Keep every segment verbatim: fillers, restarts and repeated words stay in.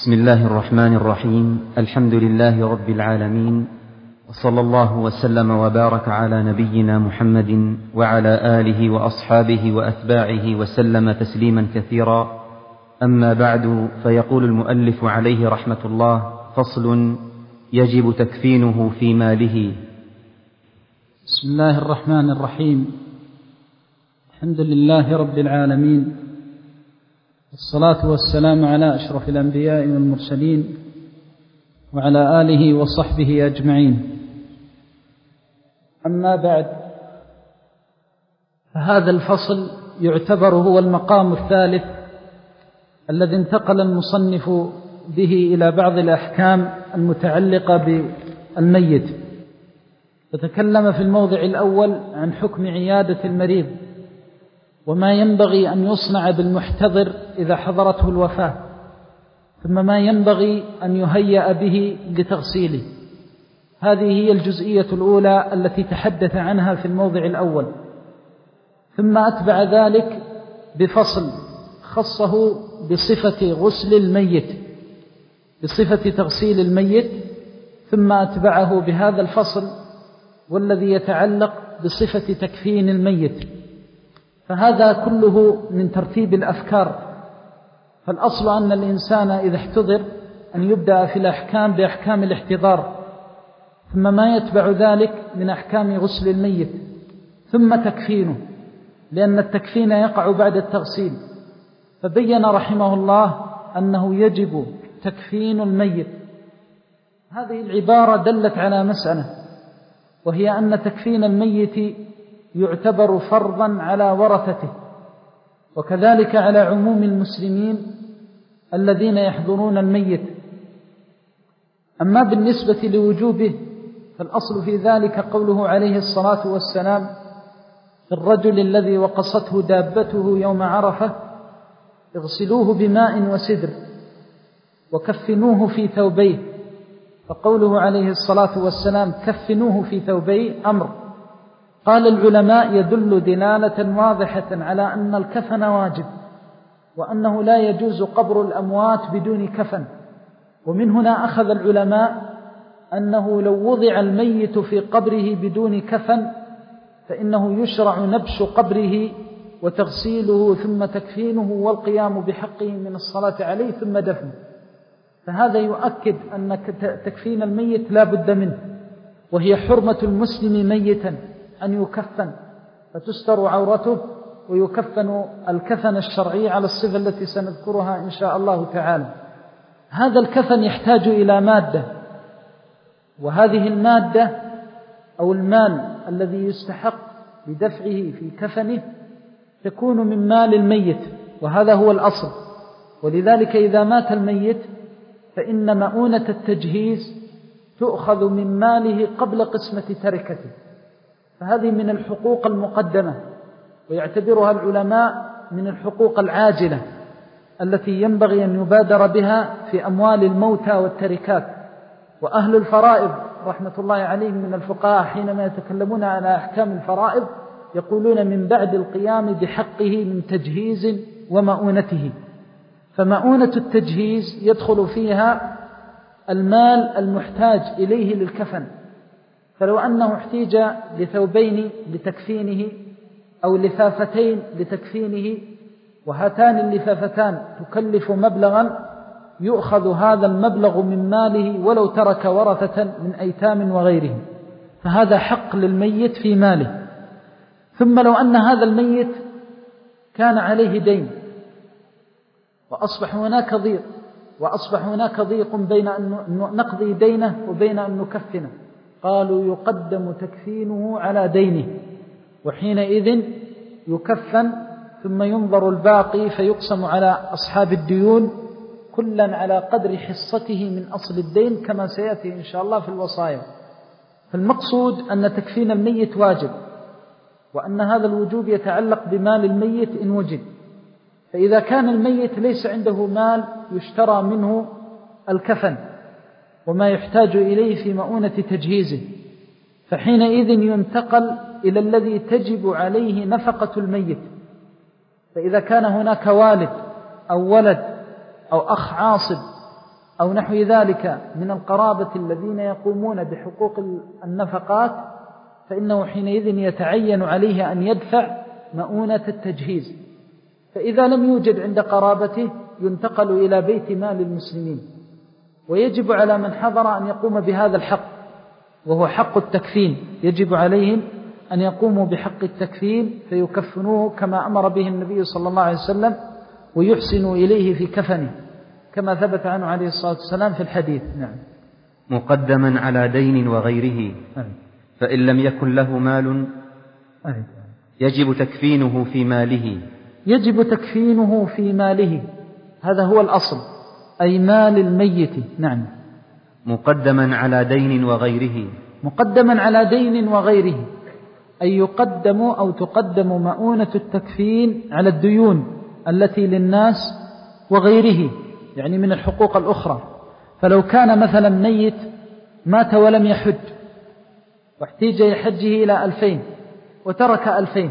بسم الله الرحمن الرحيم. الحمد لله رب العالمين، وصلى الله وسلم وبارك على نبينا محمد وعلى آله وأصحابه وأتباعه وسلم تسليما كثيرا. أما بعد، فيقول المؤلف عليه رحمة الله: فصل: يجب تكفينه في ماله. بسم الله الرحمن الرحيم. الحمد لله رب العالمين، والصلاة والسلام على أشرف الأنبياء والمرسلين وعلى آله وصحبه أجمعين. أما بعد، فهذا الفصل يعتبر هو المقام الثالث الذي انتقل المصنف به إلى بعض الأحكام المتعلقة بالميت. فتكلم في الموضع الأول عن حكم عيادة المريض وما ينبغي أن يصنع بالمحتضر إذا حضرته الوفاة، ثم ما ينبغي أن يهيأ به لتغسيله. هذه هي الجزئية الأولى التي تحدث عنها في الموضع الأول. ثم أتبع ذلك بفصل خصه بصفة غسل الميت، بصفة تغسيل الميت، ثم أتبعه بهذا الفصل والذي يتعلق بصفة تكفين الميت. فهذا كله من ترتيب الأفكار. فالأصل أن الإنسان إذا احتضر أن يبدأ في الأحكام بأحكام الاحتضار، ثم ما يتبع ذلك من أحكام غسل الميت، ثم تكفينه، لأن التكفين يقع بعد التغسيل. فبين رحمه الله أنه يجب تكفين الميت. هذه العبارة دلت على مسألة، وهي أن تكفين الميت يعتبر فرضا على ورثته، وكذلك على عموم المسلمين الذين يحضرون الميت. أما بالنسبة لوجوبه فالأصل في ذلك قوله عليه الصلاة والسلام في الرجل الذي وقصته دابته يوم عرفة: اغسلوه بماء وسدر وكفنوه في ثوبيه. فقوله عليه الصلاة والسلام كفنوه في ثوبيه أمر. قال العلماء: يدل دلالة واضحة على أن الكفن واجب، وأنه لا يجوز قبر الأموات بدون كفن. ومن هنا أخذ العلماء أنه لو وضع الميت في قبره بدون كفن فإنه يشرع نبش قبره وتغسيله ثم تكفينه والقيام بحقه من الصلاة عليه ثم دفنه. فهذا يؤكد أن تكفين الميت لا بد منه، وهي حرمة المسلم ميتا أن يكفن، فتستر عورته ويكفن الكفن الشرعي على الصفة التي سنذكرها إن شاء الله تعالى. هذا الكفن يحتاج إلى مادة، وهذه المادة أو المال الذي يستحق بدفعه في كفنه تكون من مال الميت، وهذا هو الأصل. ولذلك إذا مات الميت فإن مؤونة التجهيز تؤخذ من ماله قبل قسمة تركته، فهذه من الحقوق المقدمة، ويعتبرها العلماء من الحقوق العاجلة التي ينبغي أن يبادر بها في أموال الموتى والتركات. وأهل الفرائض رحمة الله عليهم من الفقهاء حينما يتكلمون على أحكام الفرائض يقولون من بعد القيام بحقه من تجهيز ومؤونته. فمؤونة التجهيز يدخل فيها المال المحتاج إليه للكفن. فلو أنه احتاج لثوبين لتكفينه أو لفافتين لتكفينه، وهاتان اللفافتان تكلف مبلغا، يؤخذ هذا المبلغ من ماله ولو ترك ورثة من أيتام وغيرهم، فهذا حق للميت في ماله. ثم لو أن هذا الميت كان عليه دين وأصبح هناك ضيق، وأصبح هناك ضيق بين أن نقضي دينه وبين أن نكفنه، قالوا يقدم تكفينه على دينه، وحينئذ يكفن ثم ينظر الباقي فيقسم على أصحاب الديون كلا على قدر حصته من أصل الدين، كما سيأتي إن شاء الله في الوصايا. فالمقصود أن تكفين الميت واجب، وأن هذا الوجوب يتعلق بمال الميت إن وجد. فإذا كان الميت ليس عنده مال يشترى منه الكفن وما يحتاج إليه في مؤونة تجهيزه، فحينئذ ينتقل إلى الذي تجب عليه نفقة الميت. فإذا كان هناك والد أو ولد أو أخ عاصب أو نحو ذلك من القرابة الذين يقومون بحقوق النفقات، فإنه حينئذ يتعين عليه أن يدفع مؤونة التجهيز. فإذا لم يوجد عند قرابته ينتقل إلى بيت مال المسلمين. ويجب على من حضر أن يقوم بهذا الحق، وهو حق التكفين. يجب عليهم أن يقوموا بحق التكفين فيكفنوه كما أمر به النبي صلى الله عليه وسلم، ويحسنوا إليه في كفنه كما ثبت عنه عليه الصلاة والسلام في الحديث. نعم. مقدما على دين وغيره. فإن لم يكن له مال يجب تكفينه في ماله. يجب تكفينه في ماله، هذا هو الأصل، أي مال الميت. نعم. مقدما على دين وغيره. مقدما على دين وغيره، أي يقدم أو تقدم مؤونة التكفين على الديون التي للناس وغيره، يعني من الحقوق الأخرى. فلو كان مثلا ميت مات ولم يحج واحتيج لحجه إلى ألفين وترك ألفين،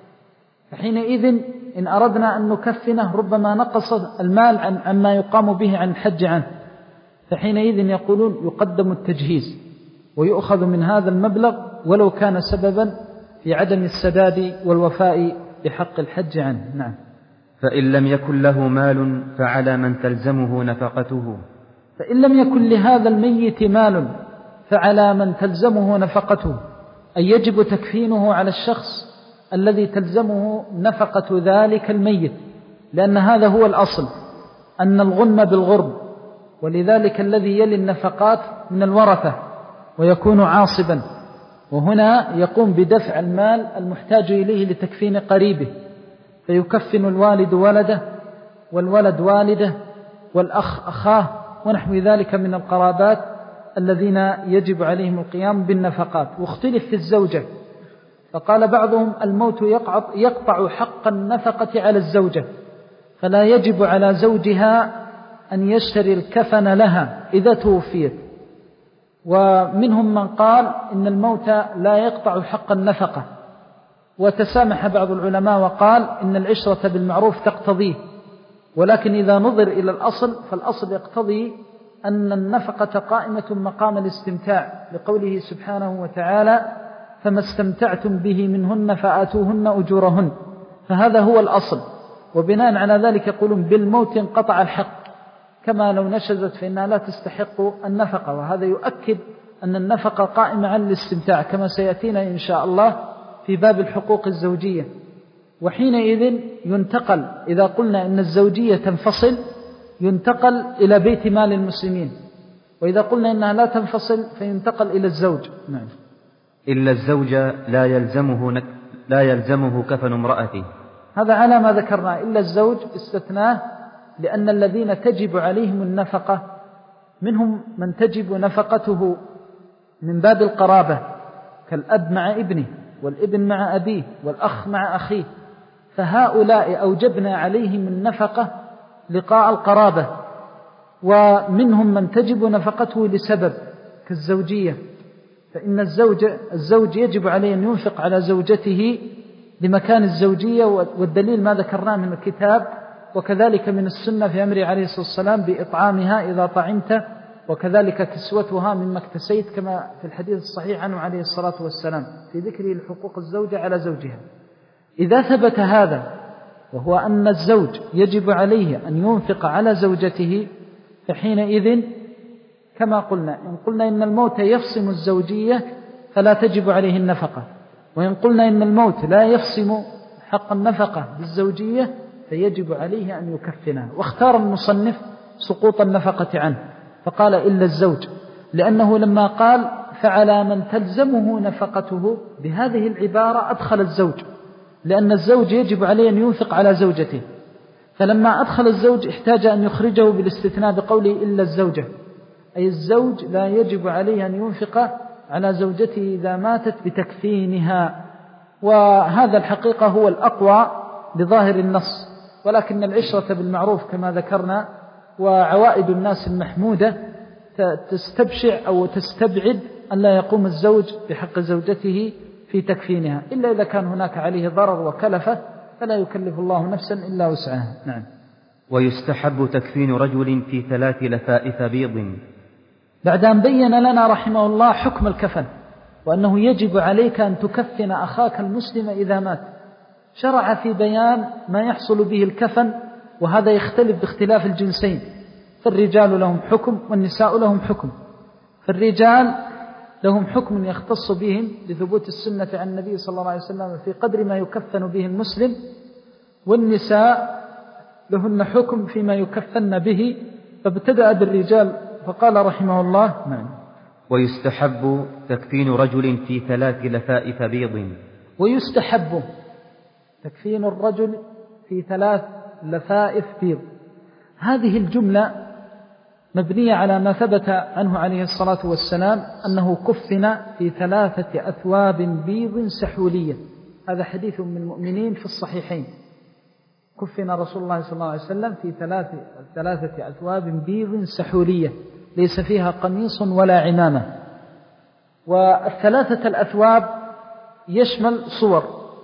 فحينئذ إن أردنا أن نكفنه ربما نقص المال عن عما يقام به عن الحج عنه، فحينئذ يقولون يقدم التجهيز ويؤخذ من هذا المبلغ ولو كان سببا في عدم السداد والوفاء بحق الحج عنه. نعم. فإن لم يكن له مال فعلى من تلزمه نفقته. فإن لم يكن لهذا الميت مال فعلى من تلزمه نفقته، أي يجب تكفينه على الشخص الذي تلزمه نفقة ذلك الميت، لأن هذا هو الأصل، أن الغنم بالغرب، ولذلك الذي يلي النفقات من الورثة ويكون عاصبا، وهنا يقوم بدفع المال المحتاج إليه لتكفين قريبه، فيكفن الوالد ولده والولد والده والأخ أخاه ونحو ذلك من القرابات الذين يجب عليهم القيام بالنفقات. واختلف في الزوجة، فقال بعضهم الموت يقطع حق النفقة على الزوجة، فلا يجب على زوجها أن يشتري الكفن لها إذا توفيت. ومنهم من قال إن الموت لا يقطع حق النفقة، وتسامح بعض العلماء وقال إن العشرة بالمعروف تقتضيه، ولكن إذا نظر إلى الأصل فالأصل يقتضي أن النفقة قائمة مقام الاستمتاع، لقوله سبحانه وتعالى فما استمتعتم به منهن فآتوهن أجورهن، فهذا هو الأصل. وبناء على ذلك يقولون بالموت انقطع الحق، كما لو نشزت فإنها لا تستحق النفقة، وهذا يؤكد أن النفقة قائمة على الاستمتاع كما سيأتينا إن شاء الله في باب الحقوق الزوجية. وحينئذ ينتقل، إذا قلنا إن الزوجية تنفصل ينتقل إلى بيت مال المسلمين، وإذا قلنا إنها لا تنفصل فينتقل إلى الزوج. نعم. إلا الزوج لا يلزمه نك... لا يلزمه كفن امرأته، هذا على ما ذكرنا. إلا الزوج استثناه، لأن الذين تجب عليهم النفقة منهم من تجب نفقته من باب القرابة، كالأب مع ابنه والابن مع أبيه والأخ مع أخيه، فهؤلاء أوجبنا عليهم النفقة لقاء القرابة. ومنهم من تجب نفقته لسبب كالزوجية، فإن الزوج الزوج يجب عليه أن ينفق على زوجته لمكان الزوجية، والدليل ما ذكرناه من الكتاب وكذلك من السنة في أمر عليه الصلاة والسلام بإطعامها إذا طعمت، وكذلك كسوتها مما اكتسيت، كما في الحديث الصحيح عنه عليه الصلاة والسلام في ذكره لحقوق الزوجة على زوجها. إذا ثبت هذا، وهو أن الزوج يجب عليه أن ينفق على زوجته، فحينئذ كما قلنا إن قلنا إن الموت يفصم الزوجية فلا تجب عليه النفقة، وإن قلنا إن الموت لا يفصم حق النفقة بالزوجية فيجب عليه أن يكفنها. واختار المصنف سقوط النفقة عنه فقال إلا الزوج، لأنه لما قال فعلى من تلزمه نفقته بهذه العبارة أدخل الزوج، لأن الزوج يجب عليه أن ينفق على زوجته، فلما أدخل الزوج احتاج أن يخرجه بالاستثناء بقوله إلا الزوجة، أي الزوج لا يجب عليه أن ينفق على زوجته إذا ماتت بتكفينها. وهذا الحقيقة هو الأقوى لظاهر النص، ولكن العشرة بالمعروف كما ذكرنا وعوائد الناس المحمودة تستبشع أو تستبعد أن لا يقوم الزوج بحق زوجته في تكفينها، إلا إذا كان هناك عليه ضرر وكلفة فلا يكلف الله نفسا إلا وسعها. نعم. ويستحب تكفين رجل في ثلاث لفائف بيض. بعد أن بين لنا رحمه الله حكم الكفن وأنه يجب عليك أن تكفن أخاك المسلم إذا مات، شرع في بيان ما يحصل به الكفن، وهذا يختلف باختلاف الجنسين، فالرجال لهم حكم والنساء لهم حكم. فالرجال لهم حكم يختص بهم لثبوت السنة عن النبي صلى الله عليه وسلم في قدر ما يكفن به المسلم، والنساء لهن حكم فيما يكفن به، فابتدأ بالرجال فقال رحمه الله نعم. ويستحب تكفين رجل في ثلاث لفائف بيض. ويستحب تكفين الرجل في ثلاث لفائف بيض. هذه الجملة مبنية على ما ثبت عنه عليه الصلاة والسلام أنه كفن في ثلاثة أثواب بيض سحولية. هذا حديث من المؤمنين في الصحيحين. كفن رسول الله صلى الله عليه وسلم في ثلاثة, ثلاثة أثواب بيض سحولية ليس فيها قميص ولا عمامة. والثلاثة الأثواب يشمل صور،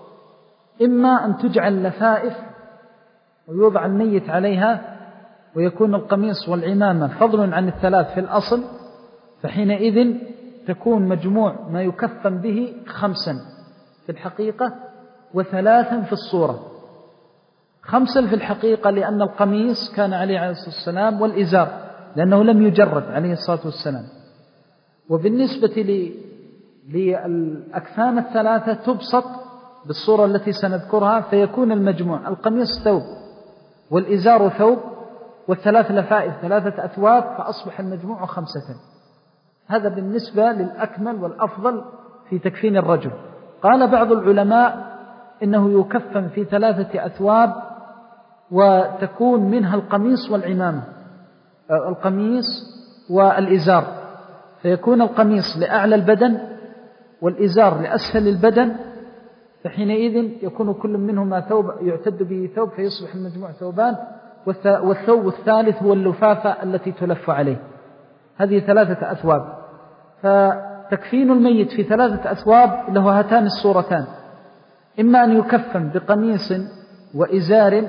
إما أن تجعل لفائف ويوضع الميت عليها ويكون القميص والعمامة فضل عن الثلاث في الأصل، فحينئذ تكون مجموع ما يكفن به خمسا في الحقيقة وثلاثا في الصورة. خمسا في الحقيقة لأن القميص كان عليه عليه الصلاة والسلام والإزار لأنه لم يجرد عليه الصلاة والسلام. وبالنسبة للأكفان الثلاثة تبسط بالصورة التي سنذكرها، فيكون المجموع القميص ثوب والإزار ثوب والثلاث لفائف ثلاثة أثواب، فأصبح المجموع خمسة. هذا بالنسبة للأكمل والأفضل في تكفين الرجل. قال بعض العلماء إنه يكفن في ثلاثة أثواب وتكون منها القميص والعمامة، القميص والإزار، فيكون القميص لأعلى البدن والإزار لأسفل البدن، فحينئذ يكون كل منهما ثوب يعتد به ثوب فيصبح المجموع ثوبان، والثوب الثالث هو اللفافة التي تلف عليه. هذه ثلاثة أثواب. فتكفين الميت في ثلاثة أثواب له هاتان الصورتان، إما أن يكفن بقميص وإزار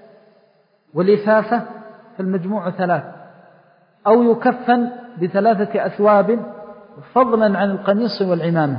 ولفافة فالمجموع ثلاث، أو يكفن بثلاثة أثواب فضلا عن القميص والعمامة.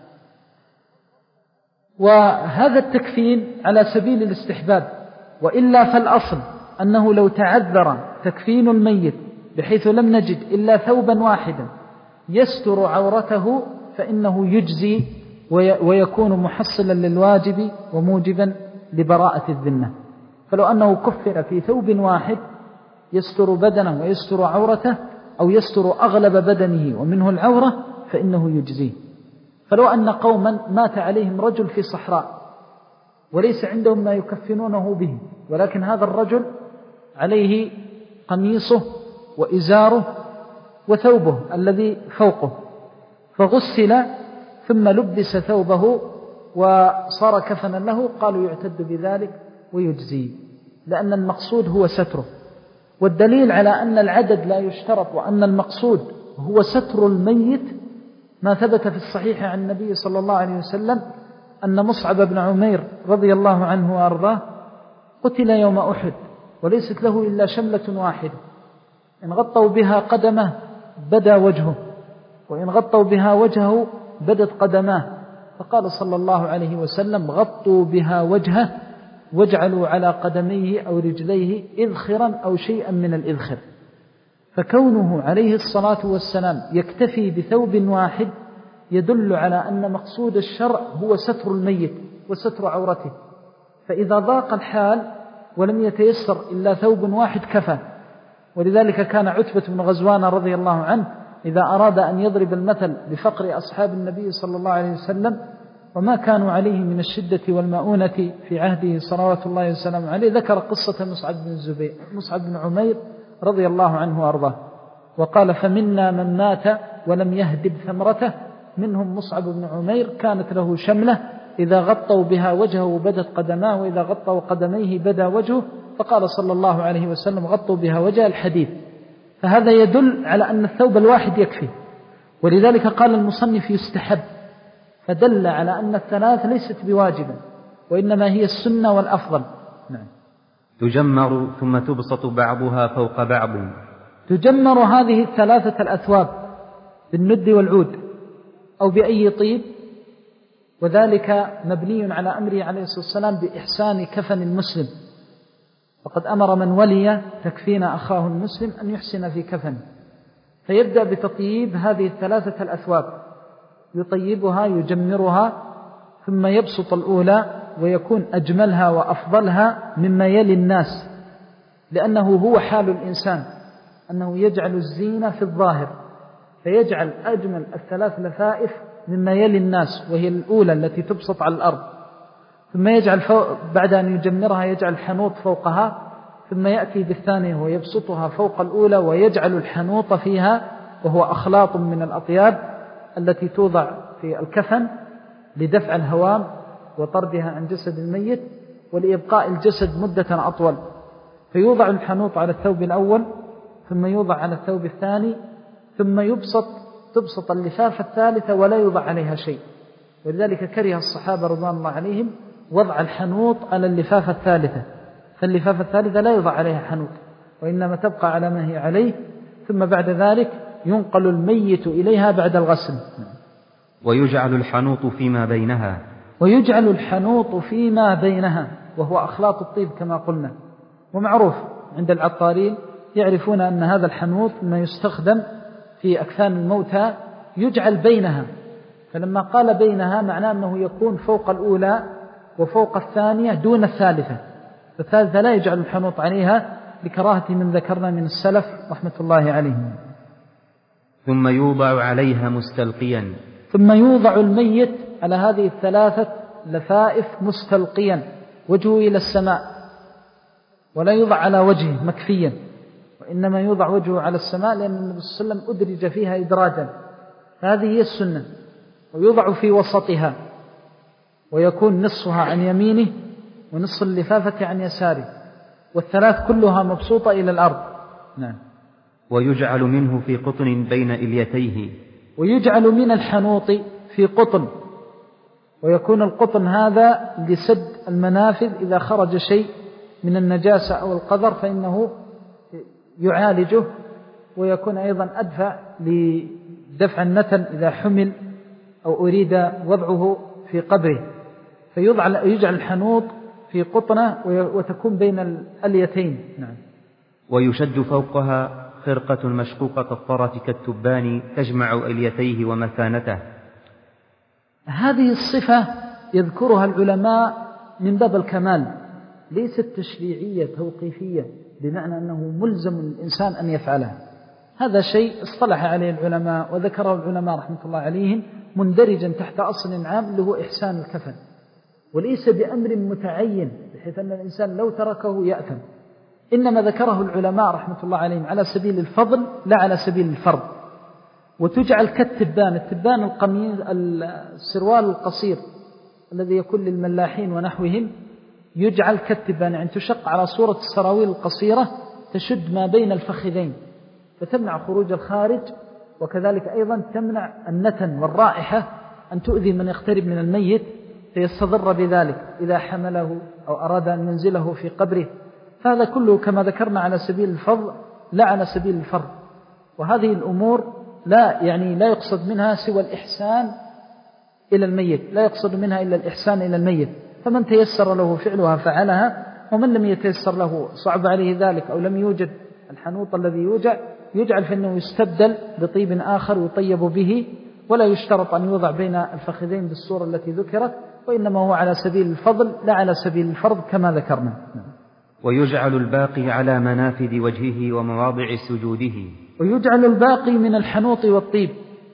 وهذا التكفين على سبيل الاستحباب، وإلا فالأصل أنه لو تعذر تكفين الميت بحيث لم نجد إلا ثوبا واحدا يستر عورته فإنه يجزي ويكون محصلا للواجب وموجبا لبراءة الذمة. فلو أنه كفر في ثوب واحد يستر بدنه ويستر عورته، أو يستر أغلب بدنه ومنه العورة، فإنه يجزيه. فلو أن قوما مات عليهم رجل في صحراء وليس عندهم ما يكفنونه به، ولكن هذا الرجل عليه قميصه وإزاره وثوبه الذي فوقه، فغسل ثم لبس ثوبه وصار كفنا له، قالوا يعتد بذلك ويجزي، لأن المقصود هو ستره. والدليل على أن العدد لا يشترط وأن المقصود هو ستر الميت ما ثبت في الصحيح عن النبي صلى الله عليه وسلم أن مصعب بن عمير رضي الله عنه وأرضاه قتل يوم أحد وليست له إلا شملة واحدة، إن غطوا بها قدمه بدا وجهه، وإن غطوا بها وجهه بدت قدماه، فقال صلى الله عليه وسلم غطوا بها وجهه واجعلوا على قدميه أو رجليه إذخرا أو شيئا من الإذخر. فكونه عليه الصلاة والسلام يكتفي بثوب واحد يدل على أن مقصود الشرع هو ستر الميت وستر عورته، فإذا ضاق الحال ولم يتيسر إلا ثوب واحد كفى. ولذلك كان عتبة بن غزوان رضي الله عنه إذا أراد أن يضرب المثل بفقر أصحاب النبي صلى الله عليه وسلم وما كانوا عليه من الشدة والمؤونة في عهده صلوات الله وسلامه عليه، ذكر قصة مصعب بن الزبير مصعب بن عمير رضي الله عنه وأرضاه، وقال فمنا من مات ولم يهدب ثمرته، منهم مصعب بن عمير كانت له شملة إذا غطوا بها وجهه بدت قدماه، وإذا غطوا قدميه بدا وجهه، فقال صلى الله عليه وسلم غطوا بها وجه الحديث. فهذا يدل على أن الثوب الواحد يكفي، ولذلك قال المصنف يستحب، فدل على أن الثلاث ليست بواجبة وإنما هي السنة والأفضل. نعم. تجمر ثم تبسط بعضها فوق بعض. تجمر هذه الثلاثة الأثواب بالند والعود أو بأي طيب، وذلك مبني على أمره عليه الصلاة والسلام بإحسان كفن المسلم، وقد أمر من ولي تكفين أخاه المسلم أن يحسن في كفنه، فيبدأ بتطييب هذه الثلاثة الأثواب، يطيبها يجمرها، ثم يبسط الأولى ويكون أجملها وأفضلها مما يلي الناس، لأنه هو حال الإنسان أنه يجعل الزينة في الظاهر، فيجعل أجمل الثلاث لفائف مما يلي الناس، وهي الأولى التي تبسط على الأرض، ثم يجعل فوق بعد أن يجمرها يجعل الحنوط فوقها، ثم يأتي بالثانية ويبسطها فوق الأولى ويجعل الحنوط فيها، وهو أخلاط من الأطياب التي توضع في الكفن لدفع الهوام وطردها عن جسد الميت ولإبقاء الجسد مدة أطول. فيوضع الحنوط على الثوب الأول، ثم يوضع على الثوب الثاني، ثم يبسط تبسط اللفافة الثالثة ولا يوضع عليها شيء، ولذلك كره الصحابة رضوان الله عليهم وضع الحنوط على اللفافة الثالثة، فاللفافة الثالثة لا يوضع عليها حنوط، وإنما تبقى على ما هي عليه، ثم بعد ذلك ينقل الميت إليها بعد الغسل. ويجعل الحنوط فيما بينها ويجعل الحنوط فيما بينها وهو أخلاط الطيب كما قلنا، ومعروف عند العطارين يعرفون أن هذا الحنوط ما يستخدم في أكفان الموتى يجعل بينها، فلما قال بينها معناه أنه يكون فوق الأولى وفوق الثانية دون الثالثة، فالثالثة لا يجعل الحنوط عليها لكراهة من ذكرنا من السلف رحمة الله عليهم. ثم يوضع عليها مستلقيا ثم يوضع الميت على هذه الثلاثة لفائف مستلقيا وجهه إلى السماء، ولا يوضع على وجهه مكفيا، وإنما يوضع وجهه على السماء، لأن النبي صلى الله عليه وسلم أدرج فيها إدراجا، هذه هي السنة. ويوضع في وسطها ويكون نصفها عن يمينه ونصف اللفافة عن يساره، والثلاث كلها مبسوطة إلى الأرض. نعم. ويجعل منه في قطن بين إليتيه ويجعل من الحنوط في قطن، ويكون القطن هذا لسد المنافذ إذا خرج شيء من النجاسة أو القذر فإنه يعالجه، ويكون أيضا أدفع لدفع النتن إذا حمل أو أريد وضعه في قبره، فيجعل الحنوط في قطنة وتكون بين الأليتين. نعم. ويشد فوقها خرقة مشقوقة الطرف كالتبان تجمع أليتيه ومثانته. هذه الصفة يذكرها العلماء من باب الكمال، ليست تشريعية توقيفية بمعنى أنه ملزم الإنسان أن يفعلها، هذا شيء اصطلح عليه العلماء وذكره العلماء رحمة الله عليهم مندرجا تحت أصل عام اللي هو إحسان الكفن، وليس بأمر متعين بحيث أن الإنسان لو تركه يأثم، إنما ذكره العلماء رحمة الله عليهم على سبيل الفضل لا على سبيل الفرض. وتجعل كالتبان، التبان القميص السروال القصير الذي يكون للملاحين ونحوهم، يجعل كالتبان، يعني تشق على صورة السراويل القصيرة تشد ما بين الفخذين فتمنع خروج الخارج، وكذلك أيضا تمنع النتن والرائحة أن تؤذي من يقترب من الميت فيستضر بذلك إذا حمله أو أراد أن ينزله في قبره، فهذا كله كما ذكرنا على سبيل الفضل لا على سبيل الفرض. وهذه الأمور لا يعني لا يقصد منها سوى الإحسان إلى الميت، لا يقصد منها إلا الإحسان إلى الميت، فمن تيسر له فعلها فعلها، ومن لم يتيسر له صعب عليه ذلك أو لم يوجد الحنوط الذي يوجع يجعل فإنه يستبدل بطيب آخر يطيب به، ولا يشترط أن يوضع بين الفخذين بالصورة التي ذكرت، وإنما هو على سبيل الفضل لا على سبيل الفرض كما ذكرنا. ويجعل الباقي على منافذ وجهه ومواضع سجوده. ويجعل الباقي من الحنوط والطيب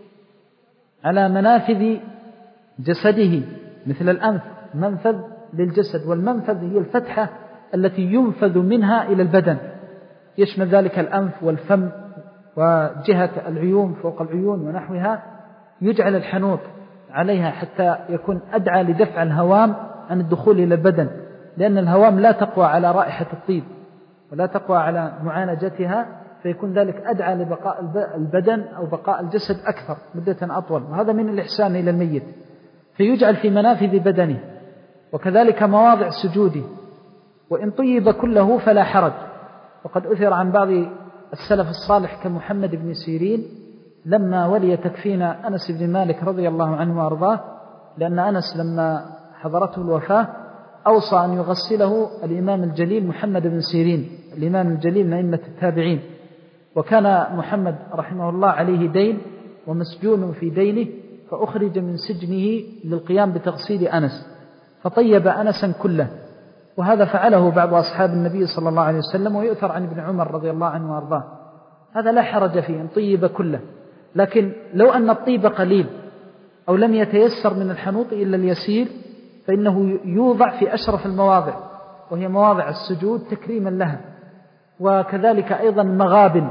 على منافذ جسده، مثل الأنف منفذ للجسد، والمنفذ هي الفتحة التي ينفذ منها إلى البدن، يشمل ذلك الأنف والفم وجهة العيون فوق العيون ونحوها، يجعل الحنوط عليها حتى يكون أدعى لدفع الهوام عن الدخول إلى البدن، لأن الهوام لا تقوى على رائحة الطيب ولا تقوى على معالجتها، فيكون ذلك أدعى لبقاء البدن أو بقاء الجسد أكثر مدة أطول، وهذا من الإحسان إلى الميت. فيجعل في منافذ بدنه، وكذلك مواضع سجوده، وإن طيب كله فلا حرج. وقد أثر عن بعض السلف الصالح كمحمد بن سيرين لما ولي تكفين أنس بن مالك رضي الله عنه وأرضاه، لأن أنس لما حضرته الوفاة أوصى أن يغسله الإمام الجليل محمد بن سيرين، الإمام الجليل من أئمة التابعين، وكان محمد رحمه الله عليه دين ومسجون في دينه، فأخرج من سجنه للقيام بتغسيل أنس، فطيب أنسا كله، وهذا فعله بعض أصحاب النبي صلى الله عليه وسلم، ويؤثر عن ابن عمر رضي الله عنه وأرضاه. هذا لا حرج فيه إن طيب كله، لكن لو أن الطيب قليل أو لم يتيسر من الحنوط إلا اليسير فإنه يوضع في أشرف المواضع، وهي مواضع السجود تكريما لها، وكذلك أيضا مغابن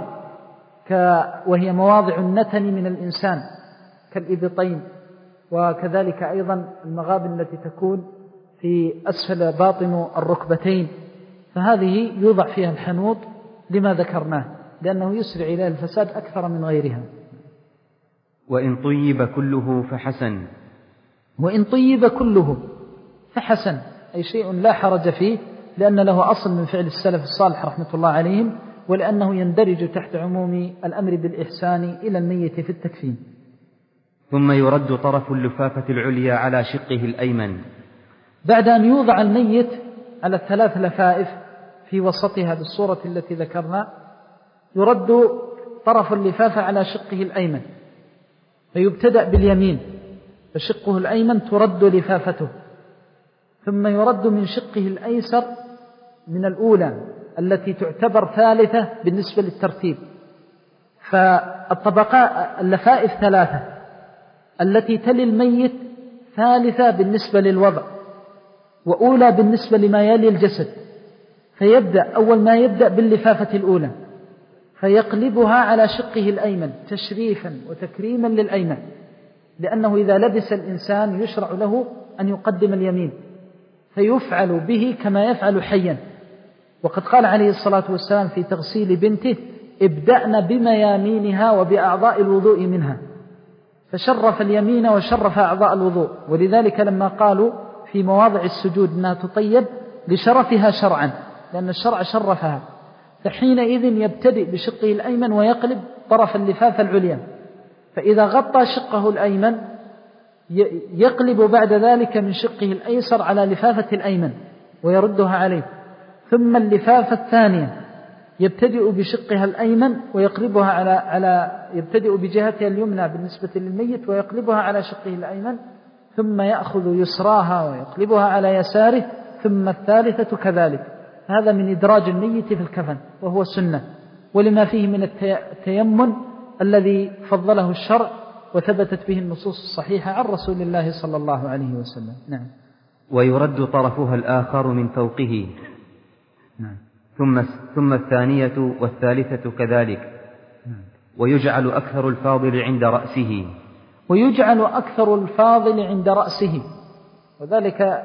وهي مواضع النتن من الإنسان كالإبطين، وكذلك أيضا المغابن التي تكون في أسفل باطن الركبتين، فهذه يوضع فيها الحنوط لما ذكرناه، لأنه يسرع إلى الفساد أكثر من غيرها. وإن طيب كله فحسن. وإن طيب كله فحسن، أي شيء لا حرج فيه، لأن له أصل من فعل السلف الصالح رحمة الله عليهم، ولأنه يندرج تحت عموم الأمر بالإحسان إلى الميت في التكفين. ثم يرد طرف اللفافة العليا على شقه الأيمن. بعد أن يوضع الميت على الثلاث لفائف في وسطها بالصورة التي ذكرنا، يرد طرف اللفافة على شقه الأيمن، فيبتدأ باليمين، فشقه الأيمن ترد لفافته، ثم يرد من شقه الأيسر من الأولى التي تعتبر ثالثة بالنسبة للترتيب. فالطبقات اللفائف ثلاثة، التي تلي الميت ثالثة بالنسبة للوضع، وأولى بالنسبة لما يلي الجسد، فيبدأ أول ما يبدأ باللفافة الأولى فيقلبها على شقه الأيمن تشريفا وتكريما للأيمن، لأنه إذا لبس الإنسان يشرع له أن يقدم اليمين، فيفعل به كما يفعل حيا. وقد قال عليه الصلاة والسلام في تغسيل بنته: ابدأنا بميامينها وبأعضاء الوضوء منها، فشرف اليمين وشرف أعضاء الوضوء. ولذلك لما قالوا في مواضع السجود أنها تطيب لشرفها شرعا، لأن الشرع شرفها، فحينئذ يبتدئ بشقه الأيمن ويقلب طرف اللفافة العليا، فإذا غطى شقه الأيمن يقلب بعد ذلك من شقه الأيسر على لفافة الأيمن ويردها عليه، ثم اللفافة الثانية يبتدئ بشقها الأيمن ويقلبها على على يبتدئ بجهتها اليمنى بالنسبة للميت ويقلبها على شقه الأيمن، ثم يأخذ يسراها ويقلبها على يساره، ثم الثالثة كذلك. هذا من إدراج الميت في الكفن، وهو سنة، ولما فيه من التيمن الذي فضله الشرع وثبتت به النصوص الصحيحة عن رسول الله صلى الله عليه وسلم. نعم. ويرد طرفها الآخر من فوقه. نعم. ثم ثم الثانية والثالثة كذلك. نعم. ويجعل أكثر الفاضل عند رأسه. ويجعل أكثر الفاضل عند رأسه، وذلك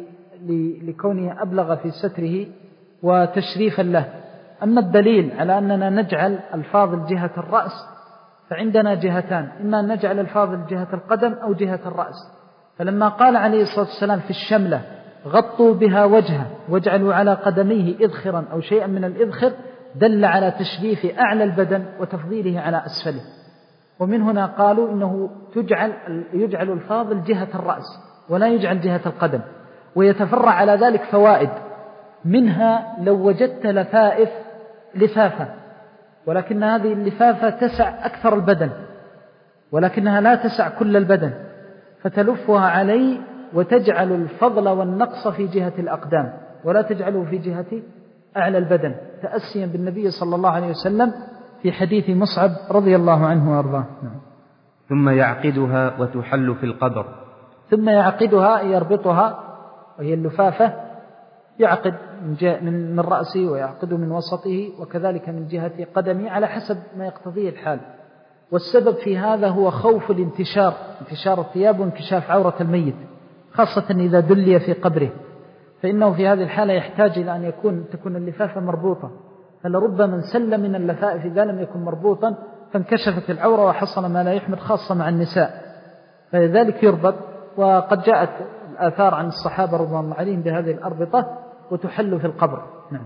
لكونه أبلغ في ستره وتشريفا له. أما الدليل على أننا نجعل الفاضل جهة الرأس فعندنا جهتان، إما أن نجعل الفاضل جهة القدم أو جهة الرأس. فلما قال عليه الصلاة والسلام في الشملة: غطوا بها وجهه واجعلوا على قدميه إذخرا أو شيئا من الإذخر، دل على تشريف أعلى البدن وتفضيله على أسفله. ومن هنا قالوا إنه تجعل يجعل الفاضل جهة الرأس ولا يجعل جهة القدم. ويتفرع على ذلك فوائد، منها لو وجدت لفائف لفافة ولكن هذه اللفافة تسع أكثر البدن ولكنها لا تسع كل البدن، فتلفها عليه وتجعل الفضل والنقص في جهة الأقدام ولا تجعله في جهة أعلى البدن، تأسيا بالنبي صلى الله عليه وسلم في حديث مصعب رضي الله عنه وأرضاه. ثم يعقدها وتحل في القبر. ثم يعقدها يربطها، وهي اللفافة، يعقد من من رأسه ويعقد من وسطه وكذلك من جهة قدمه على حسب ما يقتضيه الحال. والسبب في هذا هو خوف الانتشار، انتشار الثياب وانكشاف عورة الميت، خاصة إذا دلي في قبره، فإنه في هذه الحالة يحتاج إلى أن يكون تكون اللفافة مربوطة، فلربما انسل من اللفائف إذا لم يكن مربوطا فانكشفت العورة وحصل ما لا يحمد، خاصة مع النساء، فلذلك يربط. وقد جاءت الآثار عن الصحابة رضوان الله عليهم بهذه الأربطة، وتحل في القبر. نعم.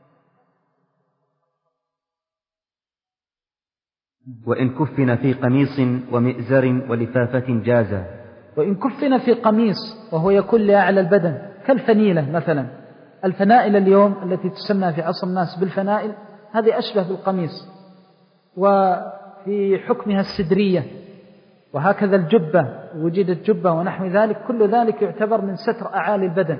وإن كفن في قميص ومئزر ولفافة جازا. وإن كفن في قميص وهو يكون لأعلى البدن كالفنيلة مثلا، الفنائل اليوم التي تسمى في عصر الناس بالفنائل هذه أشبه بالقميص، وفي حكمها السدرية، وهكذا الجبة وجدت جبة ونحو ذلك، كل ذلك يعتبر من ستر أعالي البدن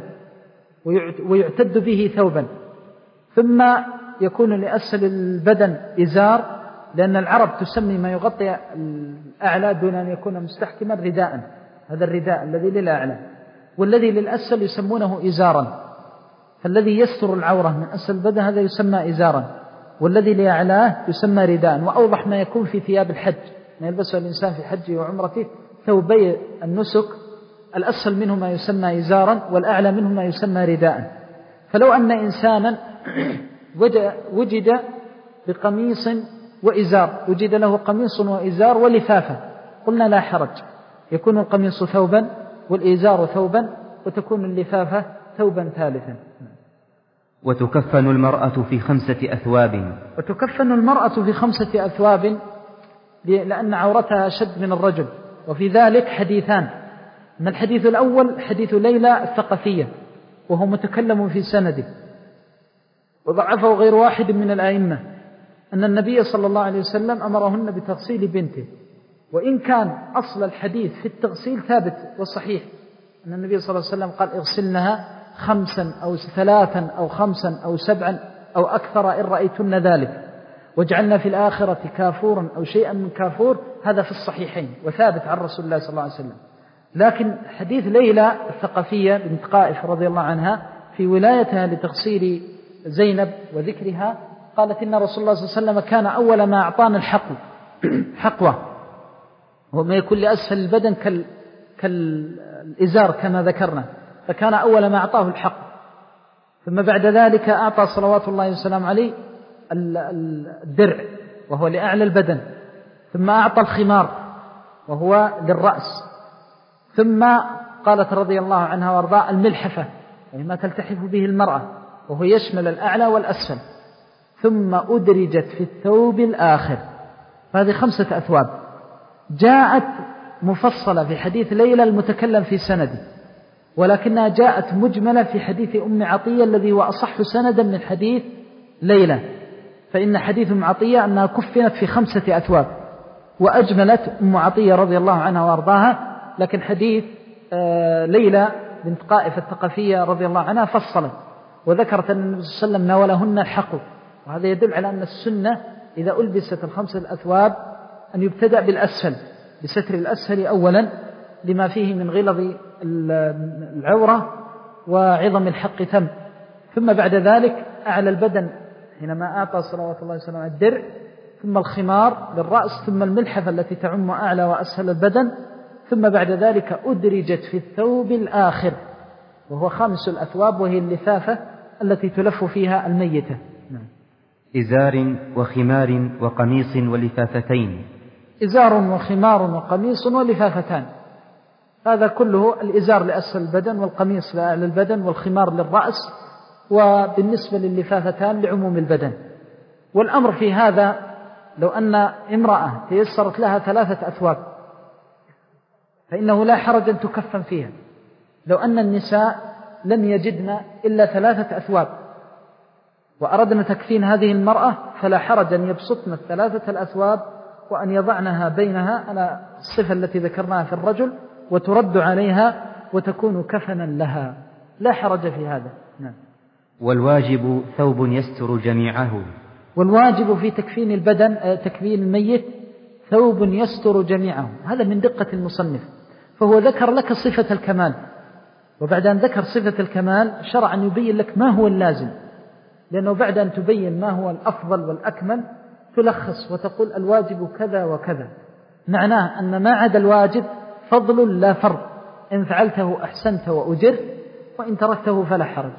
ويعتد به ثوبا. ثم يكون لأسفل البدن إزار، لأن العرب تسمي ما يغطي الأعلى دون أن يكون مستحكما رداء، هذا الرداء الذي للأعلى، والذي للأسفل يسمونه إزارا، فالذي يستر العورة من أسفل البدن هذا يسمى إزارا، والذي لأعلاه يسمى رداء. وأوضح ما يكون في ثياب الحج، ما يلبسه الإنسان في حجه وعمرته، ثوبي النسك الأسفل منه ما يسمى إزارا والأعلى منه ما يسمى رداء. فلو أن إنسانا وجد بقميص وإزار، وجد له قميص وإزار ولفافة، قلنا لا حرج، يكون القميص ثوبا والإزار ثوبا وتكون اللفافة ثوبا ثالثا. وتكفن المرأة في خمسة أثواب. وتكفن المرأة في خمسة أثواب لأن عورتها أشد من الرجل، وفي ذلك حديثان. من الحديث الأول حديث ليلى الثقفية، وهو متكلم في سنده وضعفه غير واحد من الأئمة، أن النبي صلى الله عليه وسلم أمرهن بتغسيل بنته، وإن كان أصل الحديث في التغسيل ثابت وصحيح، أن النبي صلى الله عليه وسلم قال اغسلنها خمسا أو ثلاثا أو خمسا أو سبعا أو أكثر إن رأيتن ذلك، واجعلنا في الآخرة كافورا أو شيئا من كافور، هذا في الصحيحين وثابت عن رسول الله صلى الله عليه وسلم. لكن حديث ليلى الثقفية بنت قائف رضي الله عنها في ولايتها لتغسيل زينب وذكرها، قالت إن رسول الله صلى الله عليه وسلم كان أول ما أعطانا الحقو حقوة، وما يكون لأسفل البدن كال كالإزار كما ذكرنا، فكان أول ما أعطاه الحق. ثم بعد ذلك أعطى صلوات الله وسلام عليه الدرع وهو لأعلى البدن، ثم أعطى الخمار وهو للرأس، ثم قالت رضي الله عنها وارضاها الملحفة وهي ما تلتحف به المرأة وهو يشمل الأعلى والأسفل، ثم أدرجت في الثوب الآخر. هذه خمسة أثواب جاءت مفصلة في حديث ليلى المتكلم في سنده، ولكنها جاءت مجملة في حديث أم عطية الذي هو أصح سندا من حديث ليلى، فإن حديث أم عطية أنها كفنت في خمسة أثواب، وأجملت أم عطية رضي الله عنها وارضاها، لكن حديث ليلى بنت قائف الثقفية رضي الله عنها فصلت وذكرت أن النبي صلى الله عليه وسلم ناولهن الحقو، وهذا يدل على أن السنة إذا ألبست الخمسة الأثواب أن يبتدأ بالأسفل بستر الأسفل أولا لما فيه من غلظ العورة وعظم الحق ثم، ثم بعد ذلك أعلى البدن حينما أعطى صلوات الله وسلم الدرع، ثم الخمار للرأس، ثم الملحفة التي تعم أعلى وأسفل البدن، ثم بعد ذلك أدرجت في الثوب الآخر وهو خامس الأثواب وهي اللفافة التي تلف فيها الميتة. إزار وخمار وقميص ولفافتين. إزار وخمار وقميص ولفافتان، هذا كله الإزار لأسفل البدن والقميص لأعلى البدن والخمار للرأس، وبالنسبة لللفافتان لعموم البدن. والأمر في هذا لو أن امرأة تيسرت لها ثلاثة أثواب فإنه لا حرج أن تكفن فيها. لو أن النساء لم يجدن إلا ثلاثة أثواب وأردنا تكفين هذه المرأة فلا حرج أن يبسطن الثلاثة الأثواب وأن يضعنها بينها على الصفة التي ذكرناها في الرجل وترد عليها وتكون كفنا لها، لا حرج في هذا. نعم. والواجب ثوب يستر جميعه. والواجب في تكفين البدن تكفين الميت ثوب يستر جميعه، هذا من دقة المصنف، فهو ذكر لك صفة الكمال، وبعد أن ذكر صفة الكمال شرع أن يبين لك ما هو اللازم، لأنه بعد أن تبين ما هو الأفضل والأكمل تلخص وتقول الواجب كذا وكذا، معناه أن ما عدا الواجب فضل لا فرض، إن فعلته أحسنت وأجر وإن تركته فلا حرج.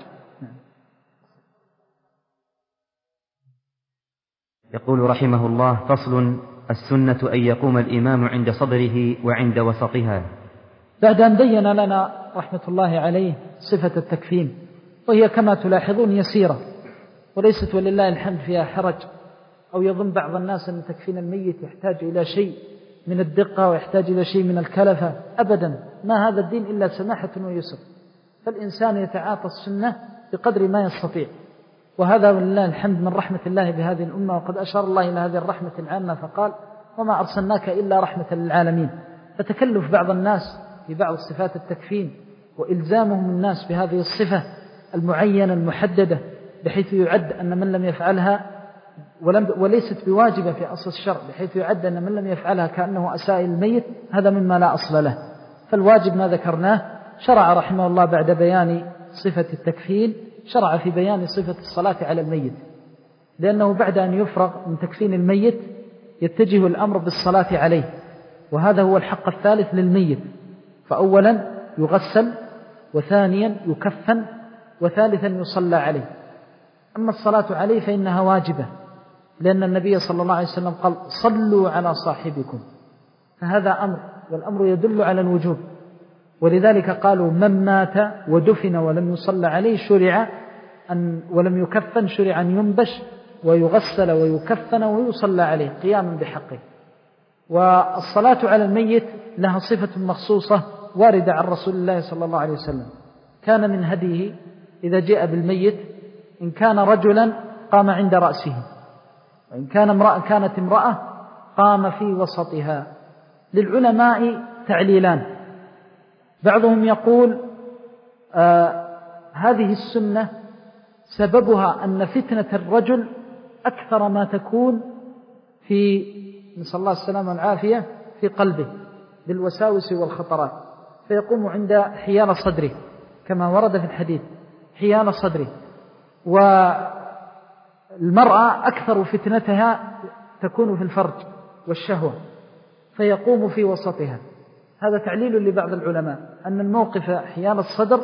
يقول رحمه الله: فصل: السنة أن يقوم الإمام عند صدره وعند وسطها. بعد أن بين لنا رحمة الله عليه صفة التكفين وهي كما تلاحظون يسيرة وليست ولله الحمد فيها حرج، أو يظن بعض الناس أن تكفين الميت يحتاج إلى شيء من الدقة ويحتاج إلى شيء من الكلفة. أبدا، ما هذا الدين إلا سماحة ويسر، فالإنسان يتعاطى السنة بقدر ما يستطيع، وهذا ولله الحمد من رحمة الله بهذه الأمة. وقد أشار الله إلى هذه الرحمة العامة فقال: وما أرسلناك إلا رحمة للعالمين. فتكلف بعض الناس في بعض صفات التكفين وإلزامهم الناس بهذه الصفة المعينة المحددة بحيث يعد أن من لم يفعلها ولم وليست بواجبة في أصل الشرع، بحيث يعد أن من لم يفعلها كأنه أساء الميت، هذا مما لا أصل له. فالواجب ما ذكرناه. شرع رحمه الله بعد بيان صفة التكفين شرع في بيان صفة الصلاة على الميت، لأنه بعد أن يفرغ من تكفين الميت يتجه الأمر بالصلاة عليه، وهذا هو الحق الثالث للميت. فأولا يغسل، وثانيا يكفن، وثالثا يصلى عليه. أما الصلاة عليه فإنها واجبة، لأن النبي صلى الله عليه وسلم قال: صلوا على صاحبكم، فهذا أمر، والأمر يدل على الوجوب. ولذلك قالوا: من مات ودفن ولم يصلى عليه شرع أن ولم يكفن شرع أن ينبش ويغسل ويكفن ويصلى عليه قياما بحقه. والصلاة على الميت لها صفة مخصوصة واردة عن رسول الله صلى الله عليه وسلم. كان من هديه إذا جاء بالميت إن كان رجلا قام عند رأسه، وإن كان امرأة كانت امرأة قام في وسطها. للعلماء تعليلان: بعضهم يقول آه هذه السنة سببها أن فتنة الرجل أكثر ما تكون في نسأل الله السلامة والعافية في قلبه بالوساوس والخطرات، فيقوم عند حيال صدره كما ورد في الحديث، حيال صدره. والمرأة أكثر فتنتها تكون في الفرج والشهوة، فيقوم في وسطها. هذا تعليل لبعض العلماء أن الموقف حيال الصدر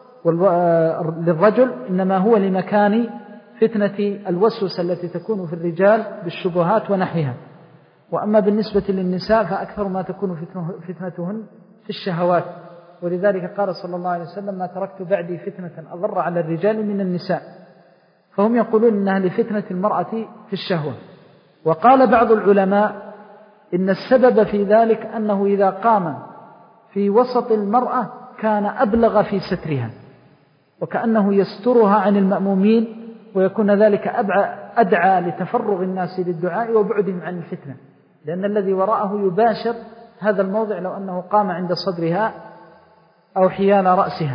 للرجل إنما هو لمكان فتنة الوسوسة التي تكون في الرجال بالشبهات ونحوها. وأما بالنسبة للنساء فأكثر ما تكون فتنتهن في الشهوات، ولذلك قال صلى الله عليه وسلم: ما تركت بعدي فتنة أضر على الرجال من النساء. فهم يقولون إنها لفتنة المرأة في الشهوة. وقال بعض العلماء إن السبب في ذلك أنه إذا قام في وسط المرأة كان أبلغ في سترها، وكأنه يسترها عن المأمومين، ويكون ذلك أدعى لتفرغ الناس للدعاء وبعدهم عن الفتنة، لأن الذي وراءه يباشر هذا الموضع لو أنه قام عند صدرها أو حيال رأسها.